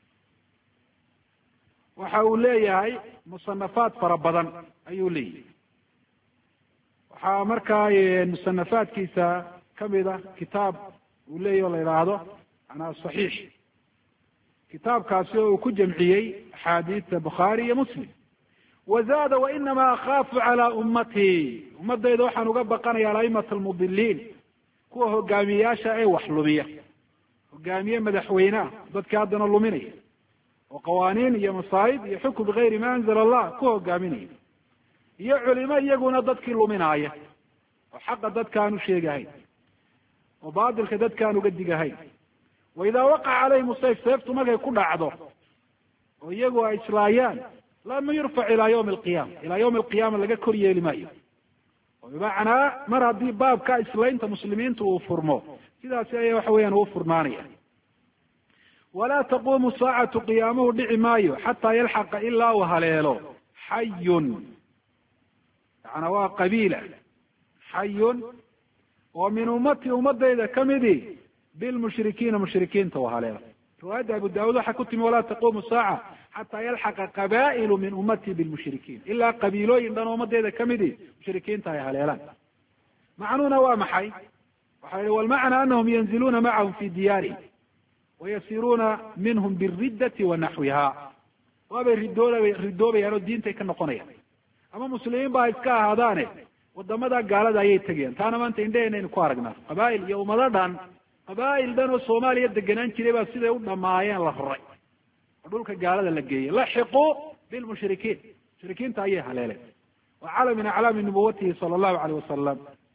waxa uu leeyahay musanafaat fara badan ayuu leeyahay. waxaa markaa musanafaadkiisa kamid a kitaab uu leeyahy o la yidhaahdo manaa صaxiix. kitaabkaasi oo uu ku jamciyey axaadiista bukhaari iyo muslim. wazada wainama akaafu calى ummatii, ummadayda waxaan uga baqanaya alaimata almudiliin, kuwa hogaamiyeyaasha ee wax lumiya, hogaamiye madaxweyneah dadkii haddana luminaya, oo qawaaniin iyo masaa'ib iyo xukm bigayri ma anzala allah ku hogaaminaya, iyo culimo iyaguna dadkii luminaaya oo xaqa dadka aan u sheegahayn oo baatilka dadka aan uga digahayn. waidaa waqaca calayhim sayf, seeftu markay ku dhacdo oo iyagu ay islaayaan, lam yurfac ilaa ywmi alqiyama, ilaa ywmi alqiyaama laga kor yeeli maayo. oo bimacnaa mar haddii baabka islaynta muslimiintu uu furmo, sidaasi ayaa waxa weeyaan uu furnaanaya. walaa taquumu saacatu, qiyaamuhu dhici maayo xataa yalxaqa ilaa uu haleelo xayun, yana waa qabiila, xayun oo min ummati ummadayda kamidi bilmushrikiina, mushrikiinta uu haleelo. riwaayadda abu daawud waxaa ku timi walaa taquumu saaca xataa yalxaqa qabaa'ilu min ummatii bilmushrikiin, ilaa qabiilooyin dhan oo ummadayda kamidi mushrikiinta ay haleelaan. macnuhuna waa maxay? waxa yihi walmacnaa anahum yanziluuna macahum fi diyaarihim wayasiruuna minhum biriddati wa naxwiha. waabay ridoobayaan oo diintay ka noqonayaan, ama muslimiin ba iska ahaadaane wadamada gaalada ayay tegayaan. taana maanta indhehena aynu ku aragnaa. qabaa'il iyo ummado dhan, qabaa'il dhan oo soomaaliya deganaan jiray baa siday u dhamaayeen la raray oo dhulka gaalada la geeyey. laxiquu bilmushrikiin, mushrikiinta ayay haleeleen. wa cala min aclaami nubuwatihi sala allahu alayh wasalam.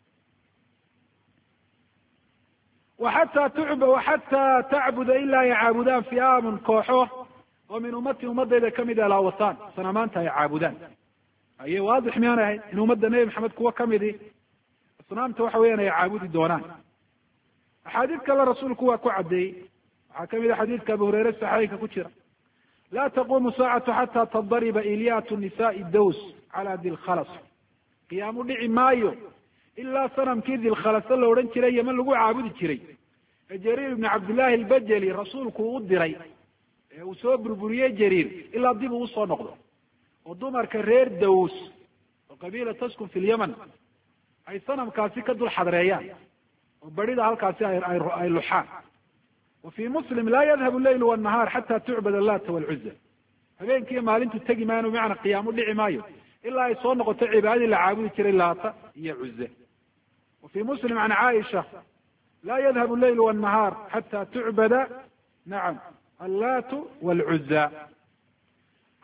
waxataa tacbuda ilaa ay caabudaan fi'aamun, kooxo oo min ummati ummadayda kamid a laawataan, sanamaanta ay caabudaan. aye waadix miyaan ahayd in ummadda nebi maxamed kuwa kamidi asnaamta waxa weeyaan ay caabudi doonaan? axaadiid kale rasuulku waa ku caddeeyey. waxaa kamid a xadiidka abu hureyre saxiixka ku jira, laa taquumu saacatu xataa tadariba ilyaatu nisaai daws cala dilkhalas. qiyaamu dhici maayo ilaa sanamkii dilkhalasa la odhan jiray yeman lagu caabudi jiray, ee jariir ibni cabdillahi albajeli rasuulku u diray, ee uu soo burburiyey jariir ilaa dib uu usoo noqdo, oo dumarka reer daws oo qabiila taskun fi lyaman ay sanamkaasi ka dul xadreeyaan oo barida halkaasi ay luxaan. wa fii muslim laa yadhabu leylu wanahaar xataa tucbad allata walcuza. habeenkiiyo maalintu tegi maayan, bimacnaa qiyaamu dhici maayo ilaa ay soo noqoto cibaadadii la caabudi jiray laata iyo cuze. wa fii muslim can caaisha laa yadhabu leylu wanahaar xataa tucbada nacam allatu walcuza.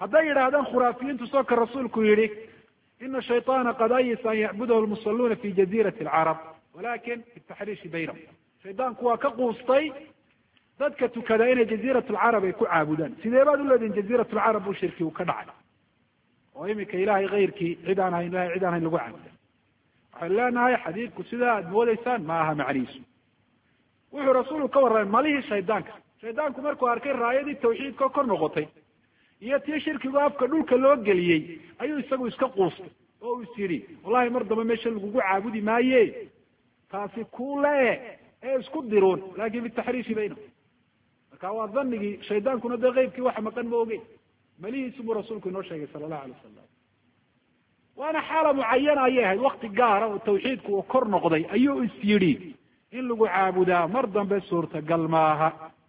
hadday yidhaahdaan khuraafiyiintu soo ka rasuulku yidhi ina shayطaana qad ayisa an yacbudahu lmusaluuna fi jazirati alcarab walakin bitaxriishi baynahum shaydaanku waa ka quustay dadka tukada inay jaziirat alcarab ay ku caabudaan sidee baad uleedihin jaziirat alcarab buu shirki uu ka dhacay oo imika ilahay kayrkii cid aan hayn ilahay cid aan hayn lagu caabuda waxaynu leenahay xadiidku sidaa aad moodeysaan ma aha macnihiisu wuxuu rasuulku ka warramay malihii shaydaanku markuu arkay raayadii tawxiidka kor noqotay iyo tii shirkigu afka dhulka loo geliyey ayuu isagu iska quustay oo uu is yidhi wallahi mar dambe meesha lagugu caabudi maaye taasi kule ee isku diruun laakin bitaxriishi baynahum marka waa dhanigii shaydaankuna dee keybkii waxa maqan ma ogeyn malihiisu buu rasuulku inoo sheegay sala allahu alay wasalam waana xaala mucayana ayay ahayd wakti gaara oo tawxiidku uu kor noqday ayuu is yidhi in lagu caabudaa mar dambe suurtagal maaha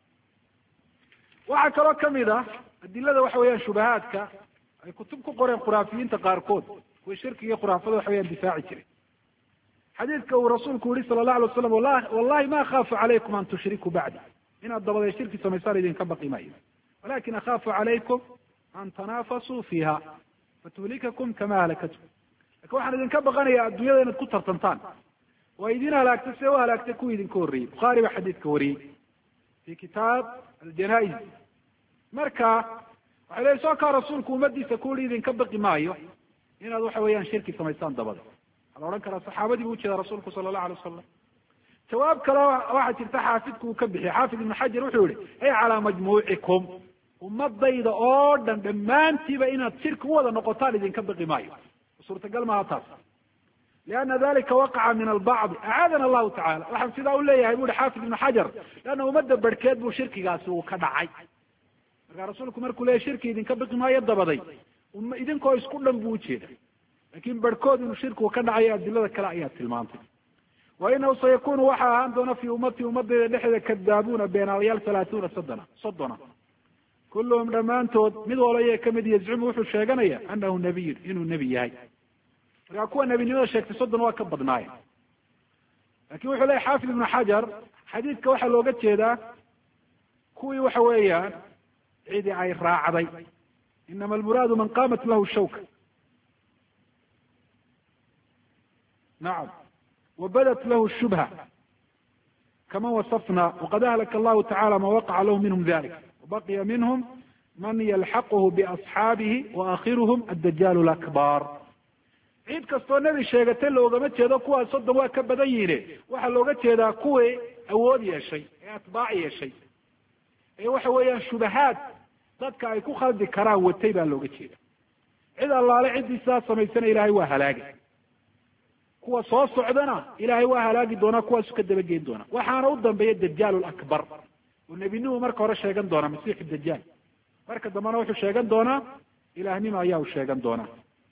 waxaa kaloo kamid ah adilada waxa weeyaan shubahaadka ay kutub ku qoreen khuraafiyiinta qaarkood kuwa shirkiga iyo khuraafada waxa weyaan difaaci jiray xadiidka uu rasuulku yihi sala allahu alay wasalam wallahi ma akhaafu calaykum an tushrikuu bacdi inaad dabaday shirki samaysaan idinka baqi maayo walakin akhaafu calaykum an tanaafasuu fiiha fatuhlikakum kama halakatkum lakin waxaan idinka baqanaya adduunyada inaad ku tartantaan waa idin halaagta see u halaagtay kuwa idinka horreeyey bukhaari baa xadiidka wariyey fi kitaab aljanaa-iz marka waxay leeyiy soo kaa rasuulku ummadiisa kuuri idinka baqi maayo inaad waxa weeyaan shirki samaysaan dabada waxaa la odhan karaa saxaabadii buu ujeeda rasuulku sala allahu alay wasalam jawaab kale waxaa jirta xaafidku uu ka bixiyey xaafid ibnu xajar wuxuu yihi ay calaa majmuucikum ummadayda oo dhan dhammaantiiba inaad shirki u wada noqotaan idinka baqi maayo suurtagal maaha taas liana dalika waqaca min albacdi acaadana allahu tacala waxaan sidaa u leeyahay bu uhi xaafid ibnu xajar leanna ummadda barhkeed buu shirkigaasi uu ka dhacay marka rasuulku markuu leeyahy shirki idinka baqi maayo dabaday idinkoo isku dhan buu ujeeda lakin barhkood inuu shirkigu ka dhacayo adilada kale ayaa tilmaantay wa inahu sayakunu waxaa ahaan doona fi ummatii ummadayda dhexdeeda kadaabuuna beenaalayaal halaathuuna soddona kulluhum dhammaantood mid walaya kamid yazcumu wuxuu sheeganaya anahu nabiyun inuu nebi yahay markaa kuwa nebinimada sheegtay soddon waa ka badnaaye lakin wuxuu leyahy xaafid ibnu xajar xadiidka waxaa looga jeedaa kuwii waxa weeyaan cidi ay raacday inama almuraadu man qaamat lahu shawka nacam wabadat lahu shubha kama wasafna waqad ahlaka allahu tacala ma waqaca lahu minhum dalik wabaqiya minhum man yalxaquhu biasxaabihi waakhiruhum addajaal lakbar cid kastoo nebi sheegatay loogama jeedo kuwaas soddon waa ka badan yihiine waxaa looga jeedaa kuwii awood yeeshay ee atbaac yeeshay ee waxa weeyaan shubahaad dadka ay ku khaldi karaan watay baa looga jeeda cid allaale ciddii sidaas samaysana ilahay waa halaagi kuwa soo socdana ilahay waa halaagi doonaa kuwaasu ka dabageyn doona waxaana u dambeeya dajaal lakbar oo nebinimu marka hore sheegan doonaa masiixu dajaal marka dambena wuxuu sheegan doonaa ilahnimo ayaa u sheegan doonaa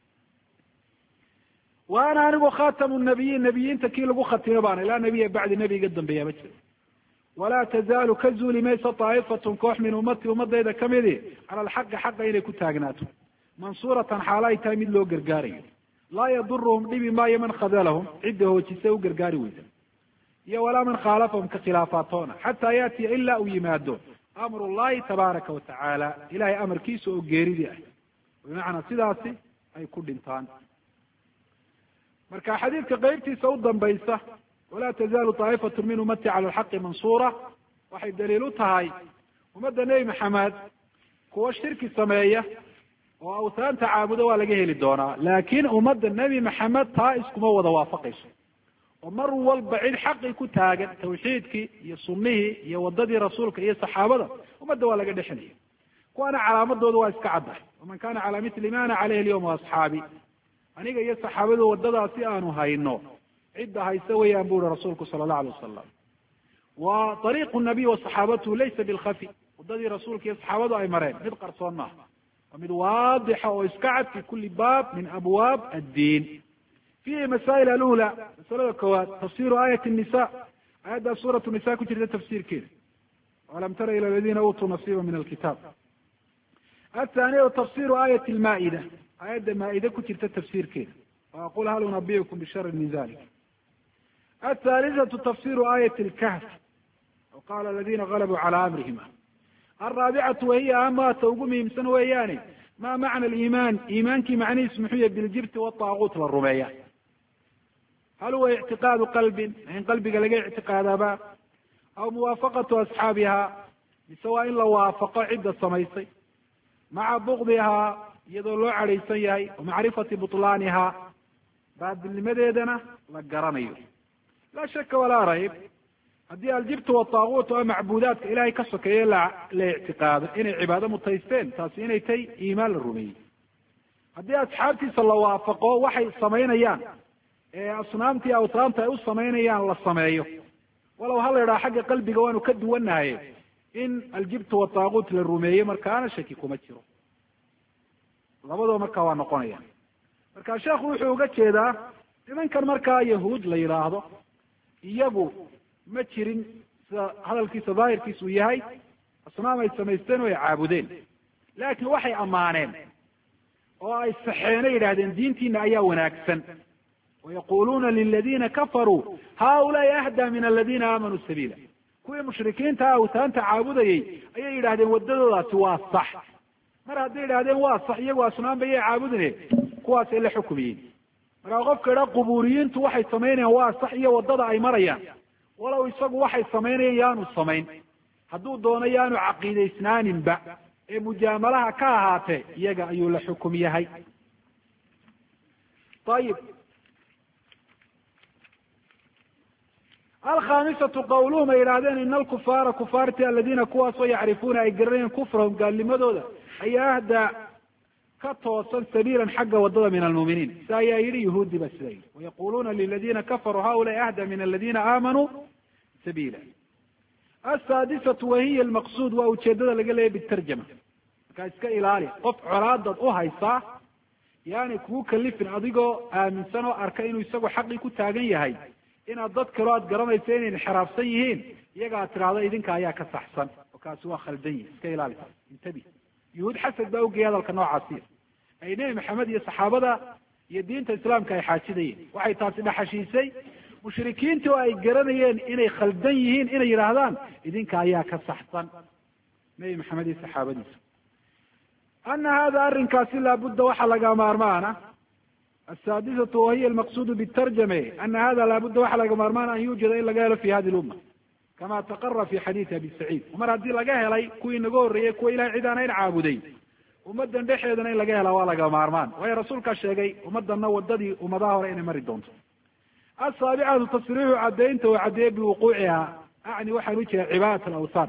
wa ana anigu khatamu nabiyiin nebiyiinta kii lagu khatimo baana ilaa nebiya bacdi nebiga dambeeya ma jiro walaa tazaalu ka zuuli maysa daa'ifatun koox min ummati ummadayda kamidi cala alxaqi xaqa inay ku taagnaato mansuuratan xaalo ay tahay mid loo gargaarayo laa yaduruhum dhibi maayo man khadalahum cidda hoojisa u gargaari weyda iyo walaa man khaalafahum ka khilaafaatoona xataa yaatiya ilaa uu yimaado amru llahi tabaaraka watacaala ilahay amarkiisa oo geeridii ah bimacnaa sidaasi ay ku dhintaan marka xadiidka qeybtiisa u dambaysa walaa tazaalu daa'ifatu min ummati cala alxaqi mansuura waxay daliil u tahay ummadda nebi maxamed kuwa shirki sameeya oo awtaanta caabudo waa laga heli doonaa laakin ummadda nebi maxamed taa iskuma wada waafaqayso oo mar walba cid xaqii ku taagan tawxiidkii iyo sunnihii iyo wadadii rasuulka iyo saxaabada ummadda waa laga dhexinaya kuwaana calaamadooda waa iska caddahay waman kana calaa mitli ma ana caleyhi alyawma asxaabi aniga iyo saxaabadu wadadaasi aanu hayno cidda hayse weeyaan bu uri rasuulku sala allahu alay wasalam wa ariiqu nabiy wasaxaabatuhu laysa bilkhafi wadadii rasuulka iyo saxaabadu ay mareen mid qarsoon maaha waa mid waadixa oo iska cad fi kuli baab min abwaab addiin fihi masaa'il alula masalada koowaad tafsiru aayat nisa aayaddaa suuratu nisa ku jirta tafsiirkeeda alam tara ila aladiina uutuu nasiiba min alkitaab athaaniya tafsiru aayat lmaa'ida aayadda maa-ide ku jirta tafsiirkeeda waaqul hal unabiukum bisharin min dalik athaalithatu tafsiru aayat lkahf o qaala aladina galabuu cala amrihima alraabicatu wahiya amaata ugu muhiimsan weeyaane ma macna aliimaan iimaankii macnihiisu muxuu yahay biljibti wataaguut la rumeeya hal huwa ictiqaadu qalbin in qalbiga laga ictiqaadaaba aw muwaafaqatu asxaabiha mise waa in la waafaqo cidda samaysay maca bugdihaa iyadoo loo cadhaysan yahay wa macrifati butlaaniha baadilnimadeedana la garanayo laa shaka walaa rayb haddii aljibtu wataaguut oo macbuudaadka ilahay ka sokeeye la ictiqaado inay cibaado mutaysteen taasi inay tahay iimaan la rumeeyey haddii asxaabtiisa la waafaqo waxay samaynayaan ee asnaamtii awtaanta ay u samaynayaan la sameeyo walow ha la idhaha xagga qalbiga waanu ka duwanahay in aljibtu wataaguut la rumeeyey markaana shaki kuma jiro labadoo markaa waa noqonayaan marka sheekhu wuxuu uga jeedaa nimankan markaa yahuud la yidhaahdo iyagu ma jirin sida hadalkiisa daahirkiisa uu yahay asnaam ay samaysteen oo ay caabudeen laakiin waxay ammaaneen oo ay saxeenay yidhahdeen diintiina ayaa wanaagsan wayaquluuna liladiina kafaruu haulaai ahdaa min aladiina aamanuu sabiila kuwii mushrikiinta awtaanta caabudayey ayay yidhahdeen wadadoodaasi waa sax mar hadday yidhahdeen waa sax iyagu asnaam bayay caabudine kuwaasay la xukumiyeen markaa qofka idha qubuuriyiintu waxay samaynayaan waa sax iyo wadada ay marayaan walow isagu waxay samaynayaan yaanu samayn hadduu doono yaanu caqiidaysnaaninba ee mujaamalaha ka ahaatee iyaga ayuu la xukum yahay ayib alkhamisatu qawluhum ay yidhahdeen ina alkufaara kufaarti aladiina kuwaasoo yacrifuuna ay garanayeen kufrahum gaalnimadooda ayaa ahdaa ka toosan sabiilan xagga wadada min almuuminiin sa ayaa yidhi yahuudi ba sida yidhi wayaquluuna liladiina kafaruu haulaai ahda min aladiina aamanuu sabiila asaadisatu wahiya almaqsuud waa ujeedada laga leeyahy bitarjama markaa iska ilaali qof colaadad u haysaa yaani kugu kalifin adigoo aaminsan oo arka inuu isagu xaqii ku taagan yahay inaad dad kaloo aad garanayso inay inxiraafsan yihiin iyaga aad tidhaahdo idinka ayaa ka saxsan oo kaasi waa khaldan yihi iska ilaali intabi yuhuud xasad baa ugeeyay hadalka noocaasiya ay nebi maxamed iyo saxaabada iyo diinta islaamka ay xaajidayeen waxay taasi dhaxashiisay mushrikiintii oo ay garanayeen inay khaldan yihiin inay yidhaahdaan idinka ayaa ka saxsan nebi maxamed iyo saxaabadiisa ana hada arrinkaasi laabudda waxaa laga maarmaana asaadisatu wahiya almaqsuudu bitarjame ana hada laabudda waxaa laga maarmaana an yuujada in laga helo fi hadi lumma kama taqara fi xadiidi abi saciid mar haddii laga helay kuwii naga horreeyey kuwa ilahay cid aanayn caabuday ummadan dhexeedana in laga helaa waa laga maarmaan waayo rasuulkaa sheegay ummadana wadadii ummadaha hore inay mari doonto asaabicatu tasriixu caddaynta oo caddeeye biwuquuciha acni waxaan u jeeda cibaadat alawthan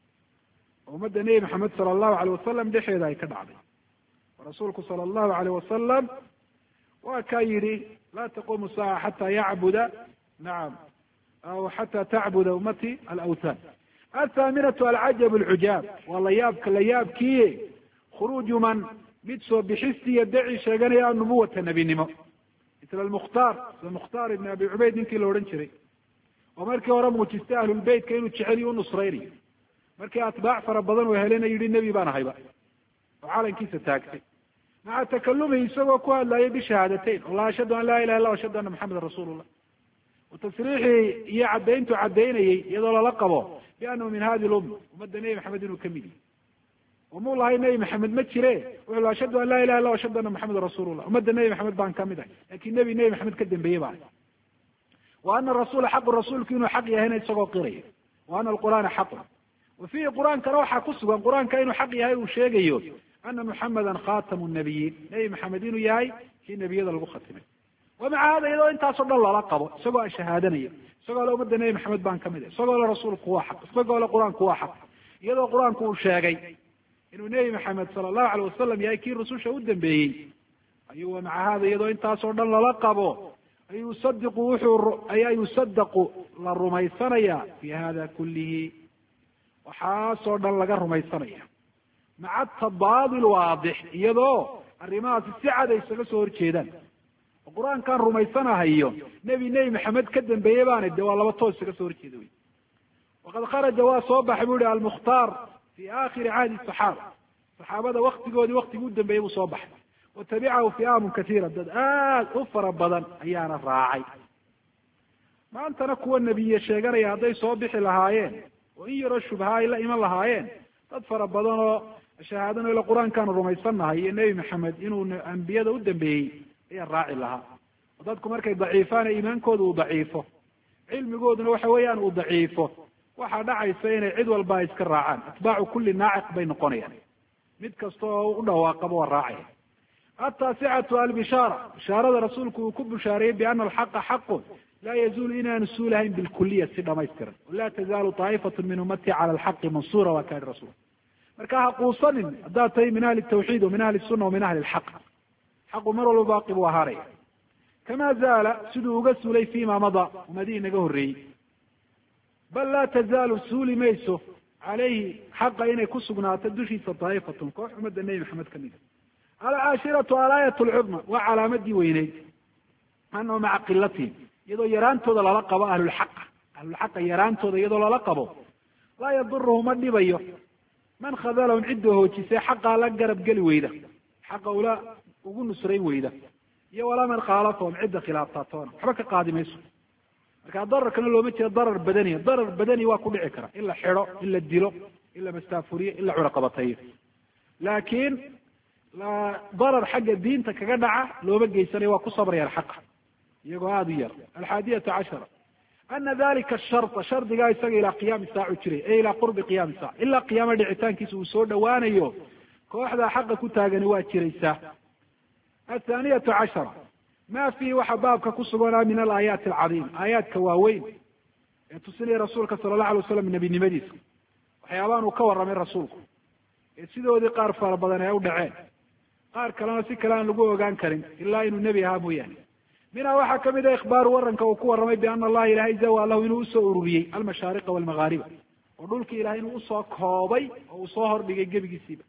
ummadda nebi maxamed sala allahu alayh wasalam dhexeeda ay ka dhacday rasuulku sala allahu alayh wasalam waa kaa yidhi laa taquumu saaca xataa yacbuda nacam aw xataa tacbuda ummati alawthan athaaminatu alcajab alcujaab waa layaabka layaabkiiye khuruuju man mid soo bixistiiyo daci sheeganaya anubuwata nebinimo misla almukhtaar sida mukhtaar ibn abi cubayd ninkii la odhan jiray oo markii hore muujistay ahlulbeytka inuu jeceliyo u nusraynayo markii atbaac fara badan oo helena yidhi nebi baan ahayba oo calankiisa taagtay maca takalumihi isagoo ku hadlayay bishahaadateyn oo la ashhadu an laa ilaha illa ashhadu anna maxamedan rasuulullah tasriixii iyo caddayntu caddaynayey iyadoo lala qabo biannahu min hadi lumma ummadda nebi maxamed inuu kamid yahy umuu lahay nebi maxamed ma jire wuxuu ashhadu an laa ilaha illa ashhadu anna maxamedan rasuulullah ummadda nebi maxamed baan kamid ahay lakin nebi maxamed ka dambeeyey baa wa ana rasula xaqu rasuulku inuu xaq yahayna isagoo qiraya wa ana alqur'aana xaqun wa fiihi qur-aankana waxaa ku sugan qur-aanka inuu xaq yahay uu sheegayo ana muxamedan khatamu nabiyiin nebi maxamed inuu yahay kii nebiyada lagu khatimay wamaca hada iyadoo intaasoo dhan lala qabo isagoo shahaadanaya isagoo le ummadda nebi maxamed baan kamid ah isagoo le rasuulku waa xaq isagoo le qur-aanku waa xaq iyadoo qur-aanku uu sheegay inuu nebi maxamed sala allahu alayh wasalam yahay kii rususha u dambeeyey ayuu wamaca hada iyadoo intaasoo dhan lala qabo yusadaqu la rumaysanaya fi hada kulihi waxaasoo dhan laga rumaysanaya maca tabaadil waadix iyadoo arrimahaasi si cad ay isaga soo horjeedaan oo qur-aankaan rumaysanahayo nebi maxamed ka dambeeye baana de waa laba toos isaga soo horjeeda wey waqad kharaja waa soo baxay bu ihi almukhtaar fi aakhiri cahdi saxaaba saxaabada waktigoodii waktigii u dambeeyey buu soo baxay watabicahu fi'aamun katiira dad aad u fara badan ayaana raacay maantana kuwa nebiye sheeganaya hadday soo bixi lahaayeen oo in yaroo shubha ay la iman lahaayeen dad fara badan oo shahaadana ila qur-aankaanu rumaysannahay iyo nebi maxamed inuu ambiyada u dambeeyey ayaa raaci lahaa. dadku markay daciifaan ee iimaankooda uu daciifo, cilmigooduna waxa weeyaan uu daciifo, waxaa dhacaysa inay cid walba ay iska raacaan. atbaacu kulli naaciq bay noqonayaan, mid kasta oo u dhawaaqaba waa raacaya. ataasicatu albishaara, bishaarada rasuulku uu ku bushaareeyey biana alxaqa xaqun laa yazuulu inaanu suulahayn bilkuliya si dhamaystiran. laa tazaalu taa'ifatu min ummatii cala alxaqi mansuura, waa kaani rasuul. marka ha quusanin haddaad tahay min ahli tawxiid wa min ahli sunna wa min ahli lxaq. xaqu mar walba baaqi buu ahaanaya. kama zaala siduu uga suulay fima mada ummadihii naga horreeyey. bal laa tazaalu suuli mayso calayhi xaqa inay ku sugnaato dushiisa daa'ifatun, koox ummadda nebi maxamed ka mida. alcaashiratu alaayat lcudma, waa calaamadii weyneyd. annahu maca qilatihim, iyadoo yaraantooda lala qabo ahlulxaqa, ahlulxaqa yaraantooda iyadoo lala qabo, laa yaduruhu ma dhibayo man khadalahum cidda hoojisay xaqaa la garab geli weyda, xaqa ula ugu nusrayn weyda, iyo walaa man khaalafahum cidda khilaaftaatoona waxba ka qaadi mayso. marka dararkana looma jeedo darar badaniya. darar badani waa ku dhici kara, in la xidho, in la dilo, in la mastaafuriyo, in la curaqabatayo. laakiin darar xagga diinta kaga dhaca looma geysanayo, waa ku sabrayaan xaqa iyagoo aada u yar. alxaadiyatu cashara ana dalika sharta, shardigaa isaga ilaa qiyaami saacu jiray, e ilaa qurbi qiyaami saac, ilaa qiyaama dhicitaankiisa uu soo dhawaanayo kooxdaa xaqa ku taagani waa jiraysaa. athaaniyatu cashara ma fiihi waxa baabka ku suganaa min alaayaati alcadiima, aayaadka waaweyn ee tusinaya rasuulka sala allahu alay wasalam nebinimadiisa, waxyaabahan uu ka warramay rasuulku ee sidoodii qaar fara badan ay u dhaceen, qaar kalena si kale aan lagu ogaan karin ilaa inuu nebi ahaa mooyaane. minhaa waxaa kamid a ikhbaaru waranka uu ku warramay biana allaha ilahay zawaa lahu inuu usoo ururiyey almashaariqa walmaghaariba, oo dhulkii ilahay inuu usoo koobay oo uu soo hordhigay gebigiisiiba.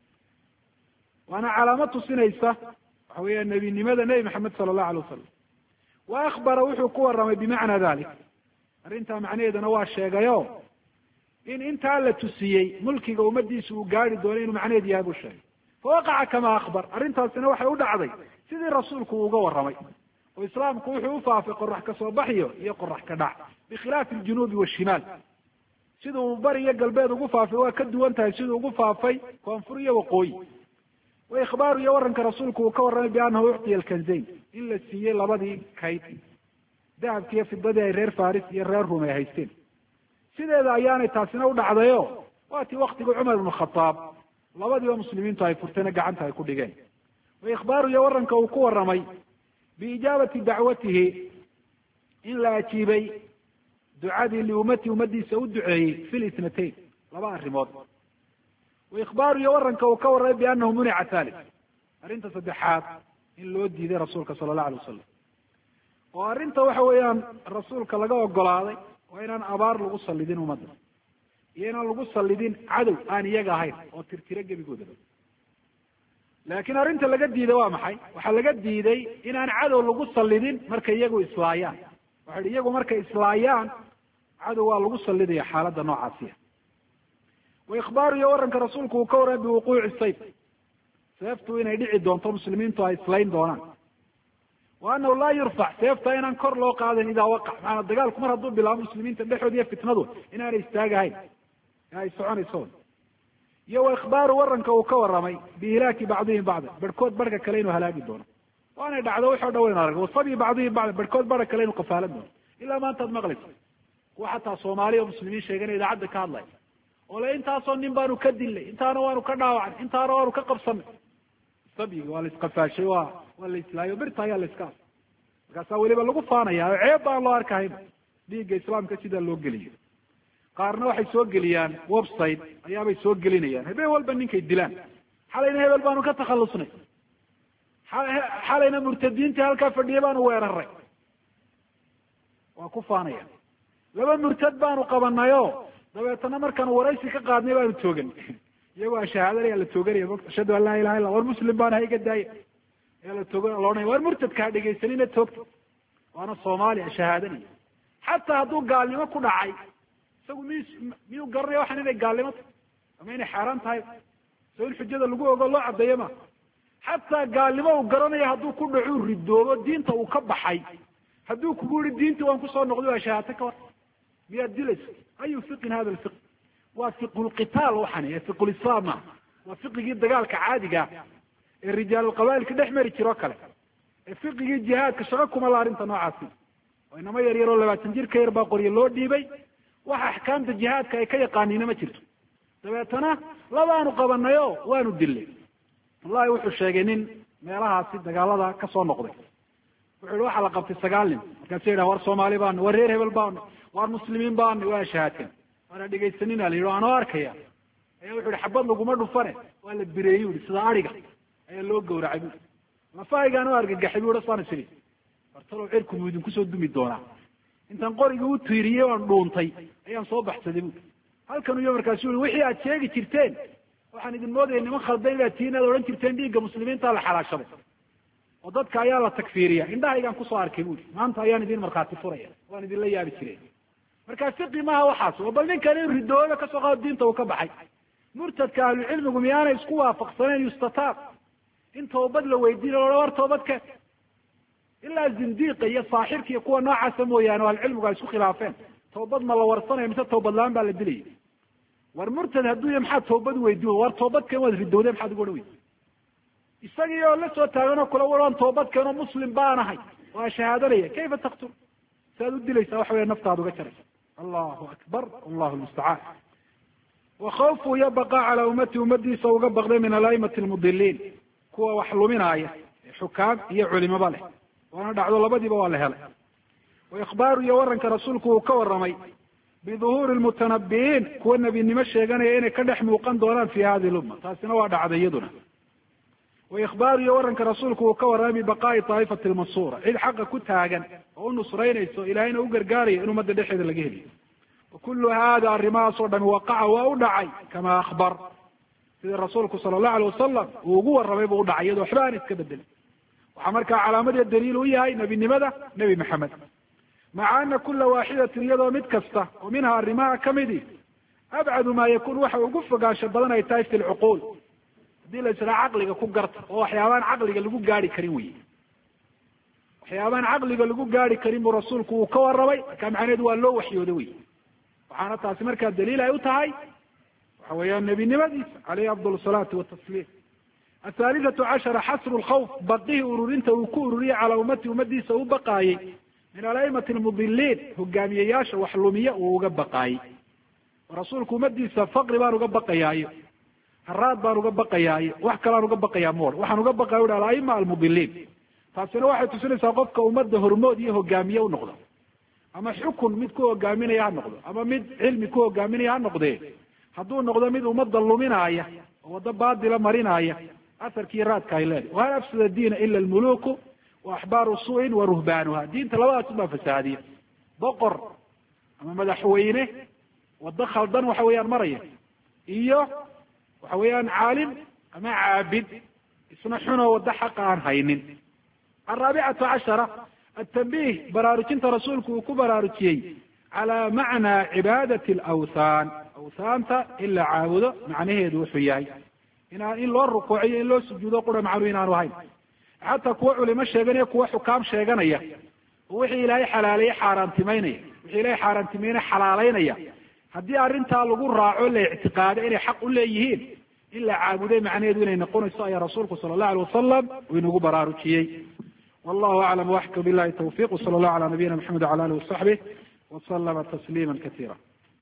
waana calaamad tusinaysa waxa weeya nebinimada nebi maxamed sala allahu alay wasalam. wa akhbara wuxuu ku warramay bimacna dalik, arrintaa macnaheedana waa sheegayo in intaa la tusiyey mulkiga ummadiisa uu gaari doono inuu macnaheed yahay buu sheegay. fawaqaca kama akhbar, arrintaasina waxay u dhacday sidii rasuulku uu uga warramay. oo islaamku wuxuu ufaafay qorax ka soo baxyo iyo qorax ka dhac, bikhilaafi aljunuubi washimaal. siduu bari iyo galbeed ugu faafay waa ka duwan tahay siduu ugu faafay koonfur iyo waqooyi. wa ikhbaaru iyo waranka rasuulku uu ka warramay biannahu uctiya alkanzayn, in la siiyey labadii kayd, dahabki iyo fidadii ay reer faris iyo reer rum ay haysteen. sideeda ayaanay taasina u dhacdayo waa tii waktigii cumar ibnu khataab labadiiba muslimiintu ay furtayna gacanta ay ku dhigeen. wa ikhbaaru iyo waranka uu ku warramay biijaabati dacwatihi, in la ajiibay ducadii liummati ummadiisa u duceeyey fi litnatayn, laba arrimood. wa ikhbaaru iyo waranka uu ka warramay biannahu munica thalith, arrinta saddexaad in loo diiday rasuulka sala allahu alay wasalam. oo arrinta waxa weeyaan rasuulka laga ogolaaday waa inaan abaar lagu sallidin ummadda, iyo inaan lagu sallidin cadow aan iyaga ahayn oo tirtiro gebigoodaba. laakiin arrinta laga diiday waa maxay? waxaa laga diiday inaan cadow lagu sallidin markay iyagu islaayaan. waxa ihi iyagu markay islaayaan cadow waa lagu sallidaya xaaladda noocaasiya. wa ikhbaaru iyo waranka rasuulku uu ka warramay biwuquuci sayf, seeftu inay dhici doonto, muslimiintu ay islayn doonaan. wa annahu laa yurfac, seefta inaan kor loo qaadayn idaa waqac, maana dagaalku mar hadduu bilaabo muslimiinta dhexooda iyo fitnadu inaanay istaagahayn ee ay soconayso. iyo wa ikhbaaru waranka uu ka warramay bihilaaki bacdihim bacda, barhkood barhka kale inuu halaagi doono. waanay dhacdo waxoo dhan waynu arag, wasabi bacdihim bacda, barhkood barha kale inuu qafaalan doono. ilaa maantaad maqlaysa kuwa xataa soomaaliya oo muslimiin sheeganaya idaacadda ka hadlaya oo le intaasoo nin baanu ka dilnay, intaana waanu ka dhaawacnay, intaana waanu ka qabsanay. sabyiga waa la isqafaashay, waa la islaayo, birta ayaa la iska asay. markaasaa weliba lagu faanaya oo ceeb baan loo arkahayn dhiigga islaamka sidaa loo geliyo. qaarna waxay soo geliyaan website ayaabay soo gelinayaan habeen walba ninkay dilaan. xalayna hebel baanu ka takhalusnay, xalayna murtadiintii halkaa fadhiya baanu weeraray. waa ku faanayaan. laba murtad baanu qabanayo dabeetana markaanu waraysi ka qaadnay baanu toogan, iyagoo shahaadanayaa la tooganaya, ashhadu an laa ilaha illa war muslim baana iga daaya ayaa la toogan loodhanaya, war murtadka ha dhegaysanina toogta, waana soomaaliya shahaadanaya. xataa hadduu gaalnimo ku dhacay isagu miyuu garanaya waxaan inay gaalnimo tahay ama inay xaaraan tahay, so in xujada lagu ogo loo caddeeyo ma. xataa gaalnimo uu garanayo hadduu ku dhacuu ridoobo diinta uu ka baxay, hadduu kugu yihi diinta waan kusoo noqday waa shahaate ka war, miyaad dilaysa? ayu fiqin hada lfiq? waa fiqu lqitaal waxani, fiqu lislaam ma. waa fiqigii dagaalka caadiga ee rijaalulqaba'ilka dhex mari jiroo kale ee fiqigii jihaadka shaqo kuma la arrinta noocaasi oo inama yar yaroo 20 jir ka yar baa qoryo loo dhiibay waxa axkaamta jihaadka ay ka yaqaaniina ma jirto dabeetana labaanu qabanayo waanu dilay wallahi wuxuu sheegay nin meelahaasi dagaalada ka soo noqday wuxuu waxa la qabtay 9 nin markaas ay war Soomaali baan war reer hebel baan war muslimiin baan waa shahaadeen wana dhigaysanina la yiraahdo aan arkaya ayaa wuxuu xabad laguma dhufane waa la bireeyay sida ariga ayaa loo gowracay lafaygaan oo argagaxay buu rasaan siri bartalo cirku mudin ku soo dumi doona intaan qoriga u tiiriyay oo dhuuntay ayaan soo baxsaday halkan iyo markaas uu wixii aad sheegi jirteen waxaan idin moodayay niman khaldan inaad tiinad oran jirteen dhiigga muslimiinta la xalaashaday oo dadka ayaa la takfiiriya indhahaygaan kusoo arkay buuri maanta ayaan idin markhaati furaya waan idin la yaabi jiray markaa fiqi maaha waxaas oo bal ninkan in ridooda kasoo qaado diinta uu ka baxay murtadka ahlucilmigu miyaana isku waafaqsaneen yustataab in toobad la weydiin oo war toobadka ilaa zindiiqa iyo saaxirka iyo kuwa noocaasa mooyaane oo ahlucilmigu ay isku khilaafeen toobad ma la warsanayo mise toobad la-aan baa la dilaya war murtad hadduu yahay maxaad toobad weydiin war toobadkan waad ridowday maxaad ugu odhan weydi isagii oo la soo taagan oo kula waran toobadkan oo muslim baan ahay waa shahaadanaya kayfa taqtul saad u dilaysaa waxa weeye naftaada uga jaraysa allahu akbar allahu almustacaan وخوفه يبقى على أمتي أمتي سوق بغض من الأئمة المضلين كوا وحلومنا حكام هي علم باله وأنا دعوا الله بدي بواله هلا وإخبار يورن كرسولك وكورمي بظهور المتنبئين كوا النبي نمشي جانا يعني كدح موقن دوران في هذه الأمة تاسنا وعد عديدنا وإخبار يورن كرسولك وكورمي بقاء طائفة المنصورة إذ حق كتها جن ونصرين إلى هنا وقرقاري إنه مد دحيد لجهلي وكل هذا الرماس وقع وأودعي كما أخبر سيد رسولك صلى الله عليه وسلم وقوة الربيب أودعي يدو حبان يتكبدل وحمرك على مدى الدليل وياي نبي نمدة نبي محمد مع أن كل واحدة يدو متكسته ومنها الرماء كمدي أبعد ما يكون وحا وقف قاشا بدنا يتايف العقول دي لسنا عقلك كقرط هو حيوان عقلك اللي قاري كريمي حيوان عقلك اللي قاري كريم ورسولك وكوى الربي كان عنيد والله وحي ودوي waxaana taasi markaa daliil ay u tahay waxa weeyaan nebinimadiisa caleyhi afdal salaatu watasliim athaalithatu cashara xasru lkhawf baqihii ururinta uu ku ururiyey calaa ummati ummadiisa u baqaayey min alaimati almudiliin hogaamiyeyaasha wax lumiya uu uga baqaayey rasuulku ummadiisa faqri baan uga baqayaayo haraad baan uga baqayaayo wax kalaan uga baqayaa moor waxaan uga baqaya u alaima almudiliin taasina waxay tusinaysaa qofka ummadda hormood iyo hogaamiye u noqdo ama xukun mid ku hogaaminaya ha noqdo ama mid cilmi ku hogaaminaya ha noqdee hadduu noqdo mid ummadda luminaaya oo waddo baadila marinaya asarkii raadka ay leedahay wahal afsada diina ila almuluku wa axbaaru suu'in wa ruhbaanuha diinta labadaas baa fasaadiya boqor ama madaxweyne waddo khaldan waxa weeyaan maraya iyo waxa weeyaan caalim ama caabid isna xunoo waddo xaqa aan haynin الرابعة عشرة التنبيه براروجين رسولك وكبراروجي على معنى عبادة الأوثان أوثانتا إلا عابده معناه يدوحياي إن لو الركوعي إن لو سجوده قرى معلوين عن وهاي حتى كوع لما شيغانيا كوع حكام شيغانيا وحي إلهي حلالي حاران تمينيا وحي إلهي حاران تمينيا حلالينيا هدي أرنتا لغو راعو لاعتقاد إني حق ليهين إلا عابده معناه يدوين إن قرى يا رسولك صلى الله عليه وسلم وإنه براروجي والله أعلم وأحكم بالله التوفيق وصلى الله على نبينا محمد وعلى آله وصحبه وسلم تسليما كثيرا.